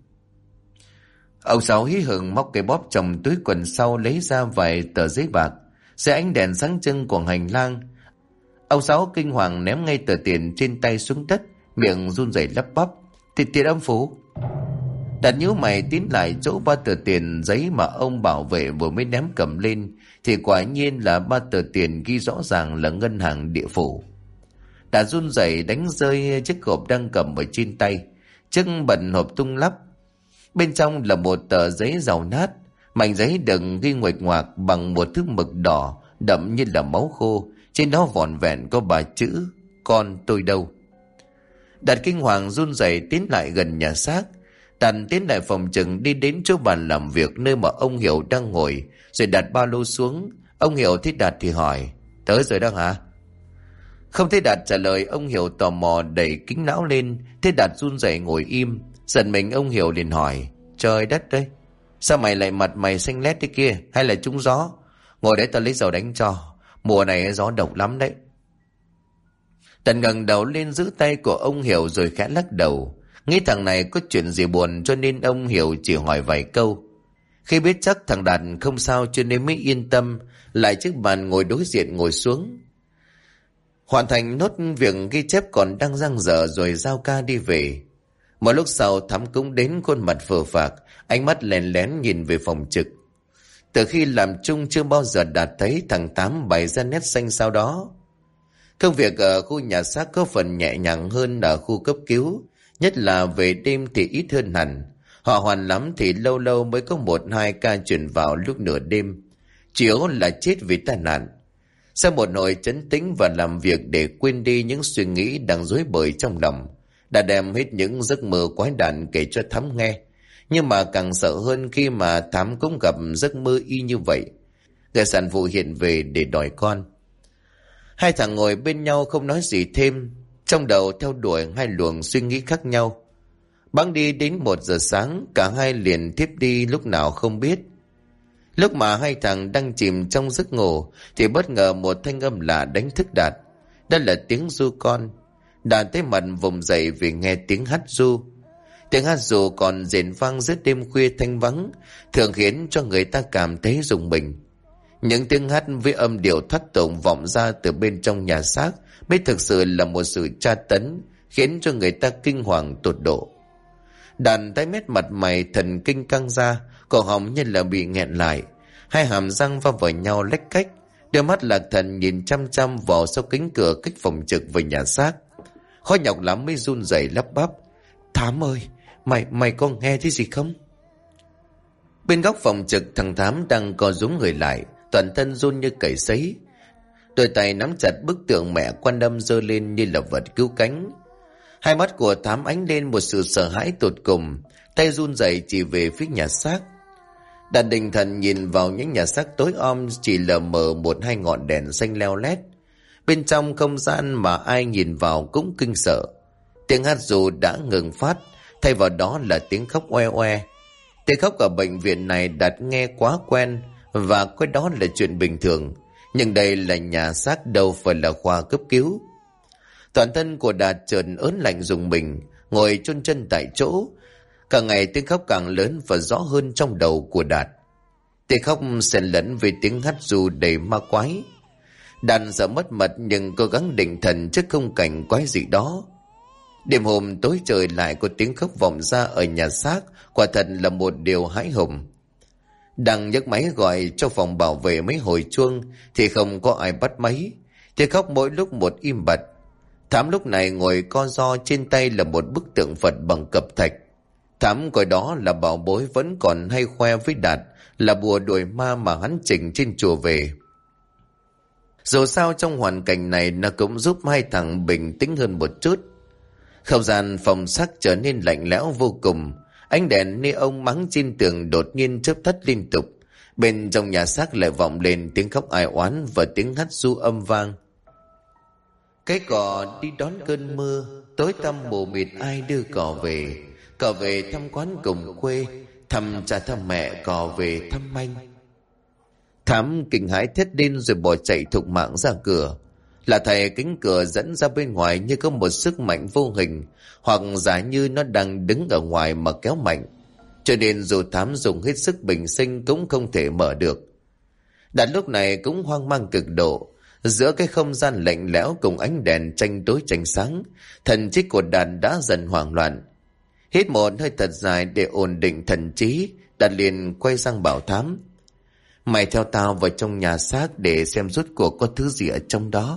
Ông Sáu hí hửng móc cái bóp trong túi quần sau lấy ra vài tờ giấy bạc. Dưới ánh đèn sáng trưng của hành lang, ông Sáu kinh hoàng ném ngay tờ tiền trên tay xuống đất, miệng run rẩy lắp bắp. Tiền âm phủ. Đạt nhíu mày tiến lại chỗ 3 tờ tiền giấy mà ông bảo vệ vừa mới ném cầm lên, thì quả nhiên là 3 tờ tiền ghi rõ ràng là ngân hàng địa phủ. Đạt run rẩy đánh rơi chiếc hộp đang cầm ở trên tay, chiếc bẩn hộp tung lắp. Bên trong là một tờ giấy rào nát, mảnh giấy đựng ghi nguệch ngoạc bằng một thứ mực đỏ đậm như là máu khô, trên đó vỏn vẹn có 3 chữ: con tôi đâu. Đạt kinh hoàng run rẩy tiến lại gần nhà xác. Đạt tiến lại phòng chừng đi đến chỗ bàn làm việc nơi mà ông Hiểu đang ngồi, rồi đặt ba lô xuống. Ông Hiểu thấy Đạt thì hỏi: tới rồi đó hả? Không thấy Đạt trả lời, ông Hiểu tò mò đẩy kính não lên, thấy Đạt run rẩy ngồi im. Giật mình ông Hiểu liền hỏi: trời đất đấy, sao mày lại mặt mày xanh lét thế kia, hay là trúng gió? Ngồi đấy tao lấy dầu đánh cho, mùa này gió độc lắm đấy. Đạt ngẩng đầu lên giữ tay của ông Hiểu rồi khẽ lắc đầu, nghĩ thằng này có chuyện gì buồn cho nên ông Hiểu chỉ hỏi vài câu. Khi biết chắc thằng Đạt không sao cho nên mới yên tâm, lại chiếc bàn ngồi đối diện ngồi xuống. Hoàn thành nốt việc ghi chép còn đang dang dở rồi giao ca đi về. Một lúc sau Thắm cũng đến, khuôn mặt phờ phạc, ánh mắt lén lén nhìn về phòng trực. Từ khi làm chung chưa bao giờ Đạt thấy thằng Tám bày ra nét xanh sau đó. Công việc ở khu nhà xác có phần nhẹ nhàng hơn ở khu cấp cứu, nhất là về đêm thì ít hơn hẳn. Họ hoàn lắm thì lâu lâu mới có 1-2 ca chuyển vào lúc nửa đêm, chủ yếu là chết vì tai nạn. Sau một hồi trấn tĩnh và làm việc để quên đi những suy nghĩ đang rối bời trong lòng, đã đem hết những giấc mơ quái đản kể cho Thắm nghe. Nhưng mà càng sợ hơn khi mà Thắm cũng gặp giấc mơ y như vậy. Người sản phụ hiện về để đòi con. Hai thằng ngồi bên nhau không nói gì thêm, trong đầu theo đuổi hai luồng suy nghĩ khác nhau. Bẵng đi đến 1 giờ sáng, cả hai liền thiếp đi lúc nào không biết. Lúc mà hai thằng đang chìm trong giấc ngủ thì bất ngờ một thanh âm lạ đánh thức Đạt. Đó là tiếng ru con. Đạt thấy mặt vùng dậy vì nghe tiếng hát ru. Tiếng hát ru còn rền vang giữa đêm khuya thanh vắng, thường khiến cho người ta cảm thấy rùng mình. Những tiếng hát với âm điệu thoát tục vọng ra từ bên trong nhà xác mới thực sự là một sự tra tấn, khiến cho người ta kinh hoàng tột độ. Đàn tái mét, mặt mày thần kinh căng ra, cổ họng như là bị nghẹn lại, hai hàm răng va vào nhau lách cách, đôi mắt lạc thần nhìn chăm chăm vào sau cánh cửa cách phòng trực về nhà xác. Khó nhọc lắm mới run rẩy lắp bắp: "Thám ơi, mày có nghe thấy gì không?" Bên góc phòng trực, thằng Thám đang co rúm người lại, toàn thân run như cầy sấy, đôi tay nắm chặt bức tượng mẹ Quan Âm giơ lên như là vật cứu cánh. Hai mắt của Thám ánh lên một sự sợ hãi tột cùng, tay run rẩy chỉ về phía nhà xác. Đạt định thần nhìn vào những nhà xác tối om, chỉ lờ mờ 1-2 ngọn đèn xanh leo lét. Bên trong không gian mà ai nhìn vào cũng kinh sợ. Tiếng hát ru đã ngừng phát, thay vào đó là tiếng khóc oe oe. Tiếng khóc ở bệnh viện này Đạt nghe quá quen và coi đó là chuyện bình thường, nhưng đây là nhà xác đâu phải là khoa cấp cứu. Toàn thân của Đạt chợt ớn lạnh rùng mình, ngồi chôn chân tại chỗ. Càng ngày tiếng khóc càng lớn và rõ hơn trong đầu của Đạt. Tiếng khóc xen lẫn với tiếng hát ru đầy ma quái. Đạt sợ mất mật nhưng cố gắng định thần trước khung cảnh quái dị đó. Đêm hôm tối trời lại có tiếng khóc vọng ra ở nhà xác, quả thật là một điều hãi hùng. Đang nhấc máy gọi cho phòng bảo vệ mấy hồi chuông thì không có ai bắt máy. Tiếng khóc mỗi lúc một im bặt. Thám lúc này ngồi co ro, trên tay là một bức tượng Phật bằng cẩm thạch. Thám coi đó là bảo bối, vẫn còn hay khoe với Đạt là bùa đuổi ma mà hắn chỉnh trên chùa về. Dù sao trong hoàn cảnh này nó cũng giúp hai thằng bình tĩnh hơn một chút. Không gian phòng xác trở nên lạnh lẽo vô cùng. Ánh đèn neon mắng trên tường đột nhiên chớp tắt liên tục. Bên trong nhà xác lại vọng lên tiếng khóc ai oán và tiếng hát ru âm vang. Cái cò đi đón cơn mưa, tối tăm mù mịt ai đưa cò về. Cò về thăm quán cùng quê, thăm cha thăm mẹ, cò về thăm anh. Thám kinh hãi thét lên rồi bỏ chạy thục mạng ra cửa. Là thầy cánh cửa dẫn ra bên ngoài như có một sức mạnh vô hình, hoặc giả như nó đang đứng ở ngoài mà kéo mạnh, cho nên dù Thám dùng hết sức bình sinh cũng không thể mở được. Đạt lúc này cũng hoang mang cực độ. Giữa cái không gian lạnh lẽo cùng ánh đèn tranh tối tranh sáng, thần trí của Đạt đã dần hoảng loạn. Hít một hơi thật dài để ổn định thần trí, Đạt liền quay sang bảo Thám: "Mày theo tao vào trong nhà xác để xem rốt cuộc có thứ gì ở trong đó."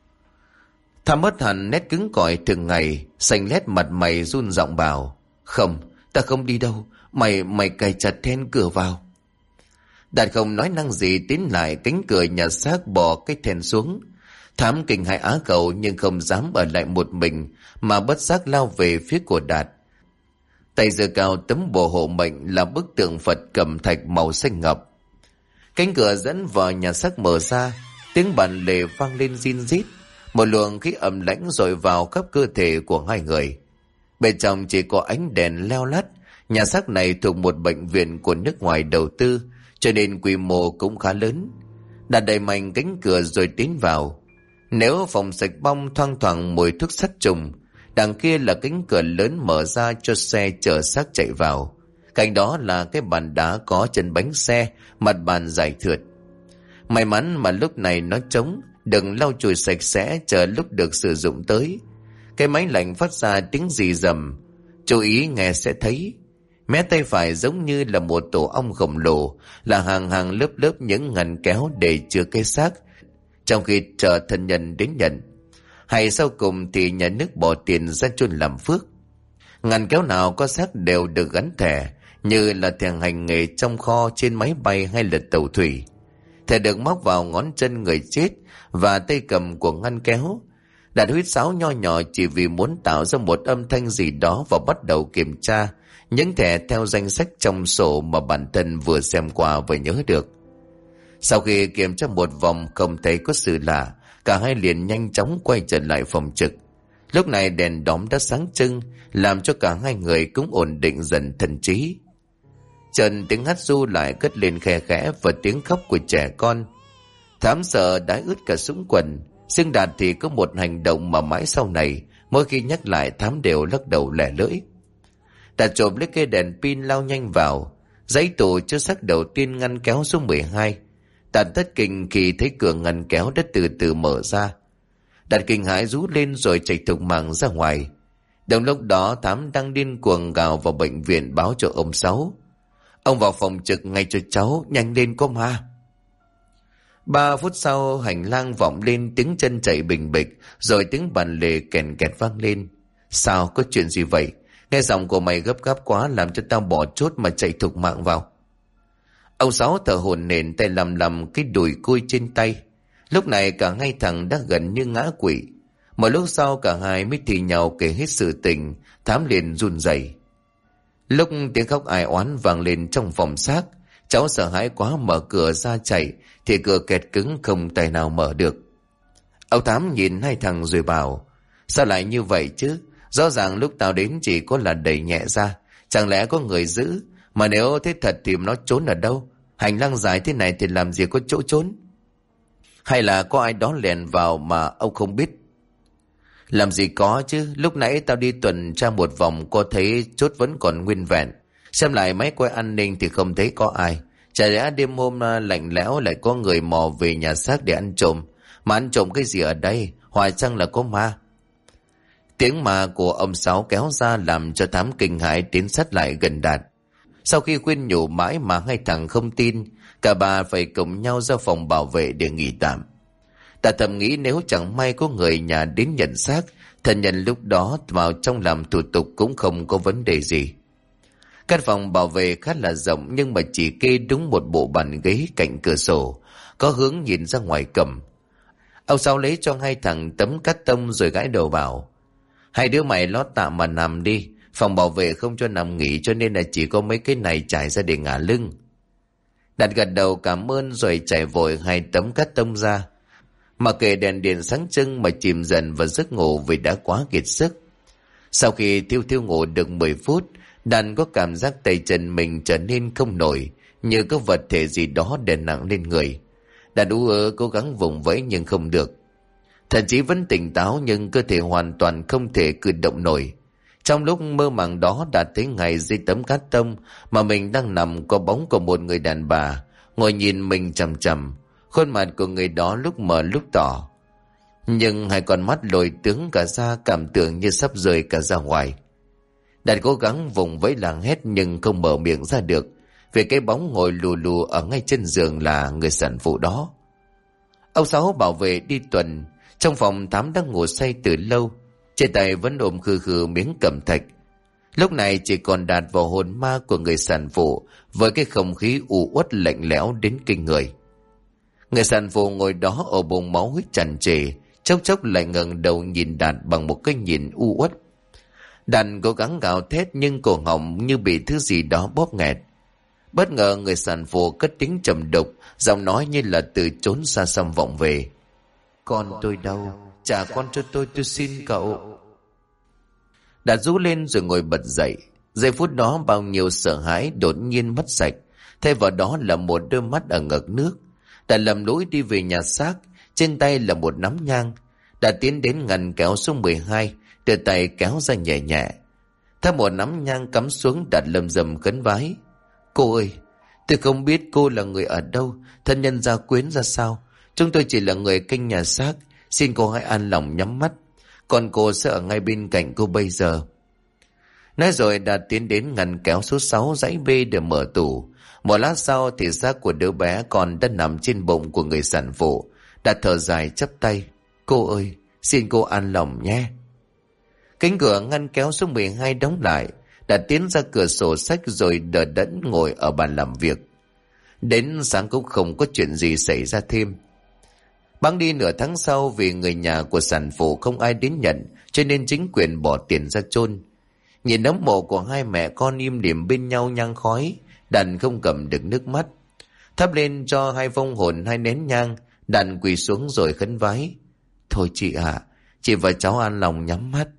Thám mất hẳn nét cứng cỏi thường ngày, xanh lét mặt mày run giọng bảo: "Không, ta không đi đâu, mày cài chặt then cửa vào." Đạt không nói năng gì, tiến lại cánh cửa nhà xác bỏ cái then xuống. Thám kinh hãi á khẩu nhưng không dám ở lại một mình, mà bất giác lao về phía của Đạt. Tay giơ cao tấm bùa hộ mệnh là bức tượng Phật cẩm thạch màu xanh ngọc. Cánh cửa dẫn vào nhà xác mở ra, tiếng bàn lề vang lên rin rít, một luồng khí ẩm lãnh dội vào khắp cơ thể của hai người. Bên trong chỉ có ánh đèn leo lắt. Nhà xác này thuộc một bệnh viện của nước ngoài đầu tư, cho nên quy mô cũng khá lớn. Đạt đẩy mạnh cánh cửa rồi tiến vào. Nếu phòng sạch bong thoang thoảng mùi thuốc sát trùng, đằng kia là cánh cửa lớn mở ra cho xe chở xác chạy vào. Cạnh đó là cái bàn đá có chân bánh xe, mặt bàn dài thượt. May mắn mà lúc này nó trống, đừng lau chùi sạch sẽ chờ lúc được sử dụng tới. Cái máy lạnh phát ra tiếng rì rầm, chú ý nghe sẽ thấy. Mé tay phải giống như là một tổ ong khổng lồ, là hàng hàng lớp lớp những ngăn kéo để chứa cái xác, trong khi chờ thân nhân đến nhận. Hay sau cùng thì nhà nước bỏ tiền ra chôn làm phước. Ngăn kéo nào có xác đều được gắn thẻ, như là thẻ hành nghề trong kho trên máy bay hay là tàu thủy. Thẻ được móc vào ngón chân người chết và tay cầm của ngăn kéo. Đặt huýt sáo nho nhỏ chỉ vì muốn tạo ra một âm thanh gì đó và bắt đầu kiểm tra những thẻ theo danh sách trong sổ mà bản thân vừa xem qua vừa nhớ được. Sau khi kiểm tra một vòng không thấy có sự lạ, cả hai liền nhanh chóng quay trở lại phòng trực. Lúc này đèn đóm đã sáng trưng, làm cho cả hai người cũng ổn định dần thần trí. Trần tiếng hát ru lại cất lên khe khẽ và tiếng khóc của trẻ con. Thám sợ đã ướt cả sũng quần. Riêng Đạt thì có một hành động mà mãi sau này mỗi khi nhắc lại Thám đều lắc đầu lẻ lưỡi. Đạt trộm lấy cây đèn pin lao nhanh vào. Giấy tủ chứa xác đầu tiên ngăn kéo số 12. Đạt thất kinh khi thấy cửa ngăn kéo đã từ từ mở ra. Đạt kinh hãi rú lên rồi chạy thục mạng ra ngoài. Đồng lúc đó Thám đang điên cuồng gào vào bệnh viện báo cho ông Sáu. Ông vào phòng trực ngay cho cháu, nhanh lên có ma. 3 phút sau hành lang vọng lên tiếng chân chạy bình bịch, rồi tiếng bàn lề kèn kẹt vang lên. Sao, có chuyện gì vậy? Nghe giọng của mày gấp gáp quá làm cho tao bỏ chốt mà chạy thục mạng vào. Ông Sáu thở hổn hển, tay lầm cái đùi cui trên tay. Lúc này cả hai thằng đã gần như ngã quỵ. Một lúc sau cả hai mới thì nhau kể hết sự tình. Thám liền run rẩy. Lúc tiếng khóc ai oán vang lên trong phòng xác, cháu sợ hãi quá mở cửa ra chạy thì cửa kẹt cứng không tài nào mở được. Ông Thám nhìn hai thằng rồi bảo: sao lại như vậy chứ? Rõ ràng lúc tao đến chỉ có là đẩy nhẹ ra, chẳng lẽ có người giữ? Mà nếu thế thật thì nó trốn ở đâu? Hành lang dài thế này thì làm gì có chỗ trốn? Hay là có ai đó lèn vào mà ông không biết? Làm gì có chứ, lúc nãy tao đi tuần tra một vòng có thấy chốt vẫn còn nguyên vẹn. Xem lại máy quay an ninh thì không thấy có ai. Chả lẽ đêm hôm lạnh lẽo lại có người mò về nhà xác để ăn trộm? Mà ăn trộm cái gì ở đây? Hoài chăng là có ma? Tiếng ma của ông Sáu kéo ra làm cho Thám kinh hãi tiến sát lại gần Đạt. Sau khi khuyên nhủ mãi mà hai thằng không tin, cả ba phải cùng nhau ra phòng bảo vệ để nghỉ tạm. Đạt thầm nghĩ nếu chẳng may có người nhà đến nhận xác, thân nhân lúc đó vào trong làm thủ tục cũng không có vấn đề gì. Căn phòng bảo vệ khá là rộng nhưng mà chỉ kê đúng một bộ bàn ghế cạnh cửa sổ, có hướng nhìn ra ngoài cầm. Ông Sáu lấy cho hai thằng tấm cát tông rồi gãi đầu bảo: hai đứa mày lót tạm mà nằm đi, phòng bảo vệ không cho nằm nghỉ cho nên là chỉ có mấy cái này trải ra để ngả lưng. Đạt gật đầu cảm ơn rồi trải vội hai tấm cát tông ra. Mà kệ đèn điện sáng trưng mà chìm dần vào giấc ngủ vì đã quá kiệt sức. Sau khi thiêu ngủ được 10 phút, Đàn có cảm giác tay chân mình trở nên không nổi, như có vật thể gì đó đè nặng lên người. Đàn ú ớ cố gắng vùng vẫy nhưng không được. Thậm chí vẫn tỉnh táo nhưng cơ thể hoàn toàn không thể cử động nổi. Trong lúc mơ màng đó Đạt thấy ngay dưới tấm cát tông mà mình đang nằm có bóng của một người đàn bà ngồi nhìn mình chằm chằm. Khuôn mặt của người đó lúc mờ lúc tỏ, nhưng hai con mắt lồi tướng cả ra, cảm tưởng như sắp rơi cả ra ngoài. Đạt cố gắng vùng vẫy làng hét nhưng không mở miệng ra được, vì cái bóng ngồi lù lù ở ngay chân giường là người sản phụ đó. Ông Sáu bảo vệ đi tuần, trong phòng Thám đang ngủ say từ lâu, trên tay vẫn ôm khư khư miếng cẩm thạch. Lúc này chỉ còn Đạt vào hồn ma của người sản phụ với cái không khí u uất lạnh lẽo đến kinh người. Người sản phụ ngồi đó ở bồn máu huyết tràn trề, chốc chốc lại ngẩng đầu nhìn Đạt bằng một cái nhìn u uất. Đạt cố gắng gào thét nhưng cổ họng như bị thứ gì đó bóp nghẹt. Bất ngờ người sản phụ cất tiếng trầm đục, giọng nói như là từ chốn xa xăm vọng về: con tôi đâu, trả con cho tôi xin cậu. Đạt rú lên rồi ngồi bật dậy. Giây phút đó bao nhiêu sợ hãi đột nhiên mất sạch, thay vào đó là một đôi mắt ở ngực nước. Đạt lầm lũi đi về nhà xác, trên tay là một nắm nhang. Đạt tiến đến ngăn kéo số 12, đưa tay kéo ra nhẹ nhẹ. Theo một nắm nhang cắm xuống, Đạt lầm rầm khấn vái: cô ơi, tôi không biết cô là người ở đâu, thân nhân gia quyến ra sao, Chúng tôi chỉ là người canh nhà xác, xin cô hãy an lòng nhắm mắt. Còn cô sẽ ở ngay bên cạnh cô bây giờ. Nói rồi Đạt tiến đến ngăn kéo số 6 dãy B để mở tủ. Một lát sau thì xác của đứa bé còn đã nằm trên bụng của người sản phụ. Đạt thở dài chắp tay. Cô ơi, xin cô an lòng nhé. Cánh cửa ngăn kéo số 12 đóng lại. Đạt tiến ra cửa sổ sách rồi đờ đẫn ngồi ở bàn làm việc. Đến sáng cũng không có chuyện gì xảy ra thêm. Bẵng đi nửa tháng sau, vì người nhà của sản phụ không ai đến nhận, cho nên chính quyền bỏ tiền ra chôn. Nhìn nấm mộ của hai mẹ con im lìm bên nhau nhang khói, Đàn không cầm được nước mắt. Thắp lên cho hai vong hồn 2 nén nhang, Đàn quỳ xuống rồi khấn vái. Thôi chị ạ, chị và cháu an lòng nhắm mắt.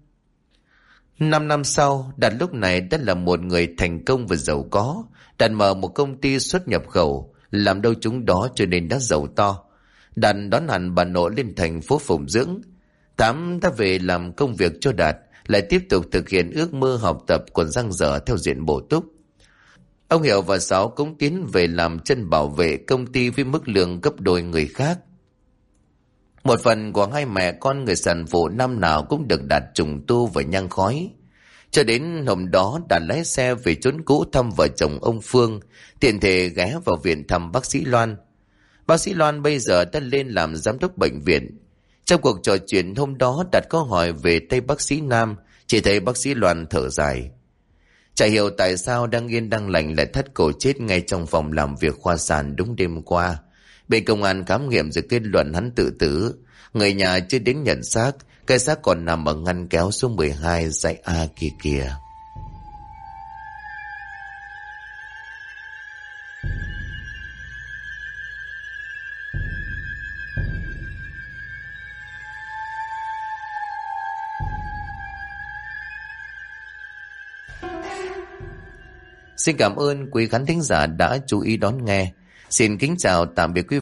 5 năm sau, Đàn lúc này đã là một người thành công và giàu có. Đàn mở một công ty xuất nhập khẩu, làm đâu chúng đó cho nên đã giàu to. Đàn đón hẳn bà nội lên thành phố phụng dưỡng. Tám đã về làm công việc cho Đạt, lại tiếp tục thực hiện ước mơ học tập còn dang dở theo diện bổ túc. Ông Hiệu và Sáu cũng tiến về làm chân bảo vệ công ty với mức lương gấp đôi người khác. Một phần của hai mẹ con người sản phụ năm nào cũng được Đạt trùng tu và nhang khói. Cho đến hôm đó Đạt lái xe về chốn cũ thăm vợ chồng ông Phương, tiện thể ghé vào viện thăm bác sĩ Loan. Bác sĩ Loan bây giờ đã lên làm giám đốc bệnh viện. Trong cuộc trò chuyện hôm đó, Đạt có hỏi về tay bác sĩ Nam, chỉ thấy bác sĩ Loan thở dài. Chả hiểu tại sao đang yên đang lành lại thất cổ chết ngay trong phòng làm việc khoa sản đúng đêm qua. Bên công an khám nghiệm rồi kết luận hắn tự tử. Người nhà chưa đến nhận xác, cái xác còn nằm ở ngăn kéo số 12 dãy A kia kìa. Xin cảm ơn quý khán thính giả đã chú ý đón nghe. Xin kính chào tạm biệt quý vị.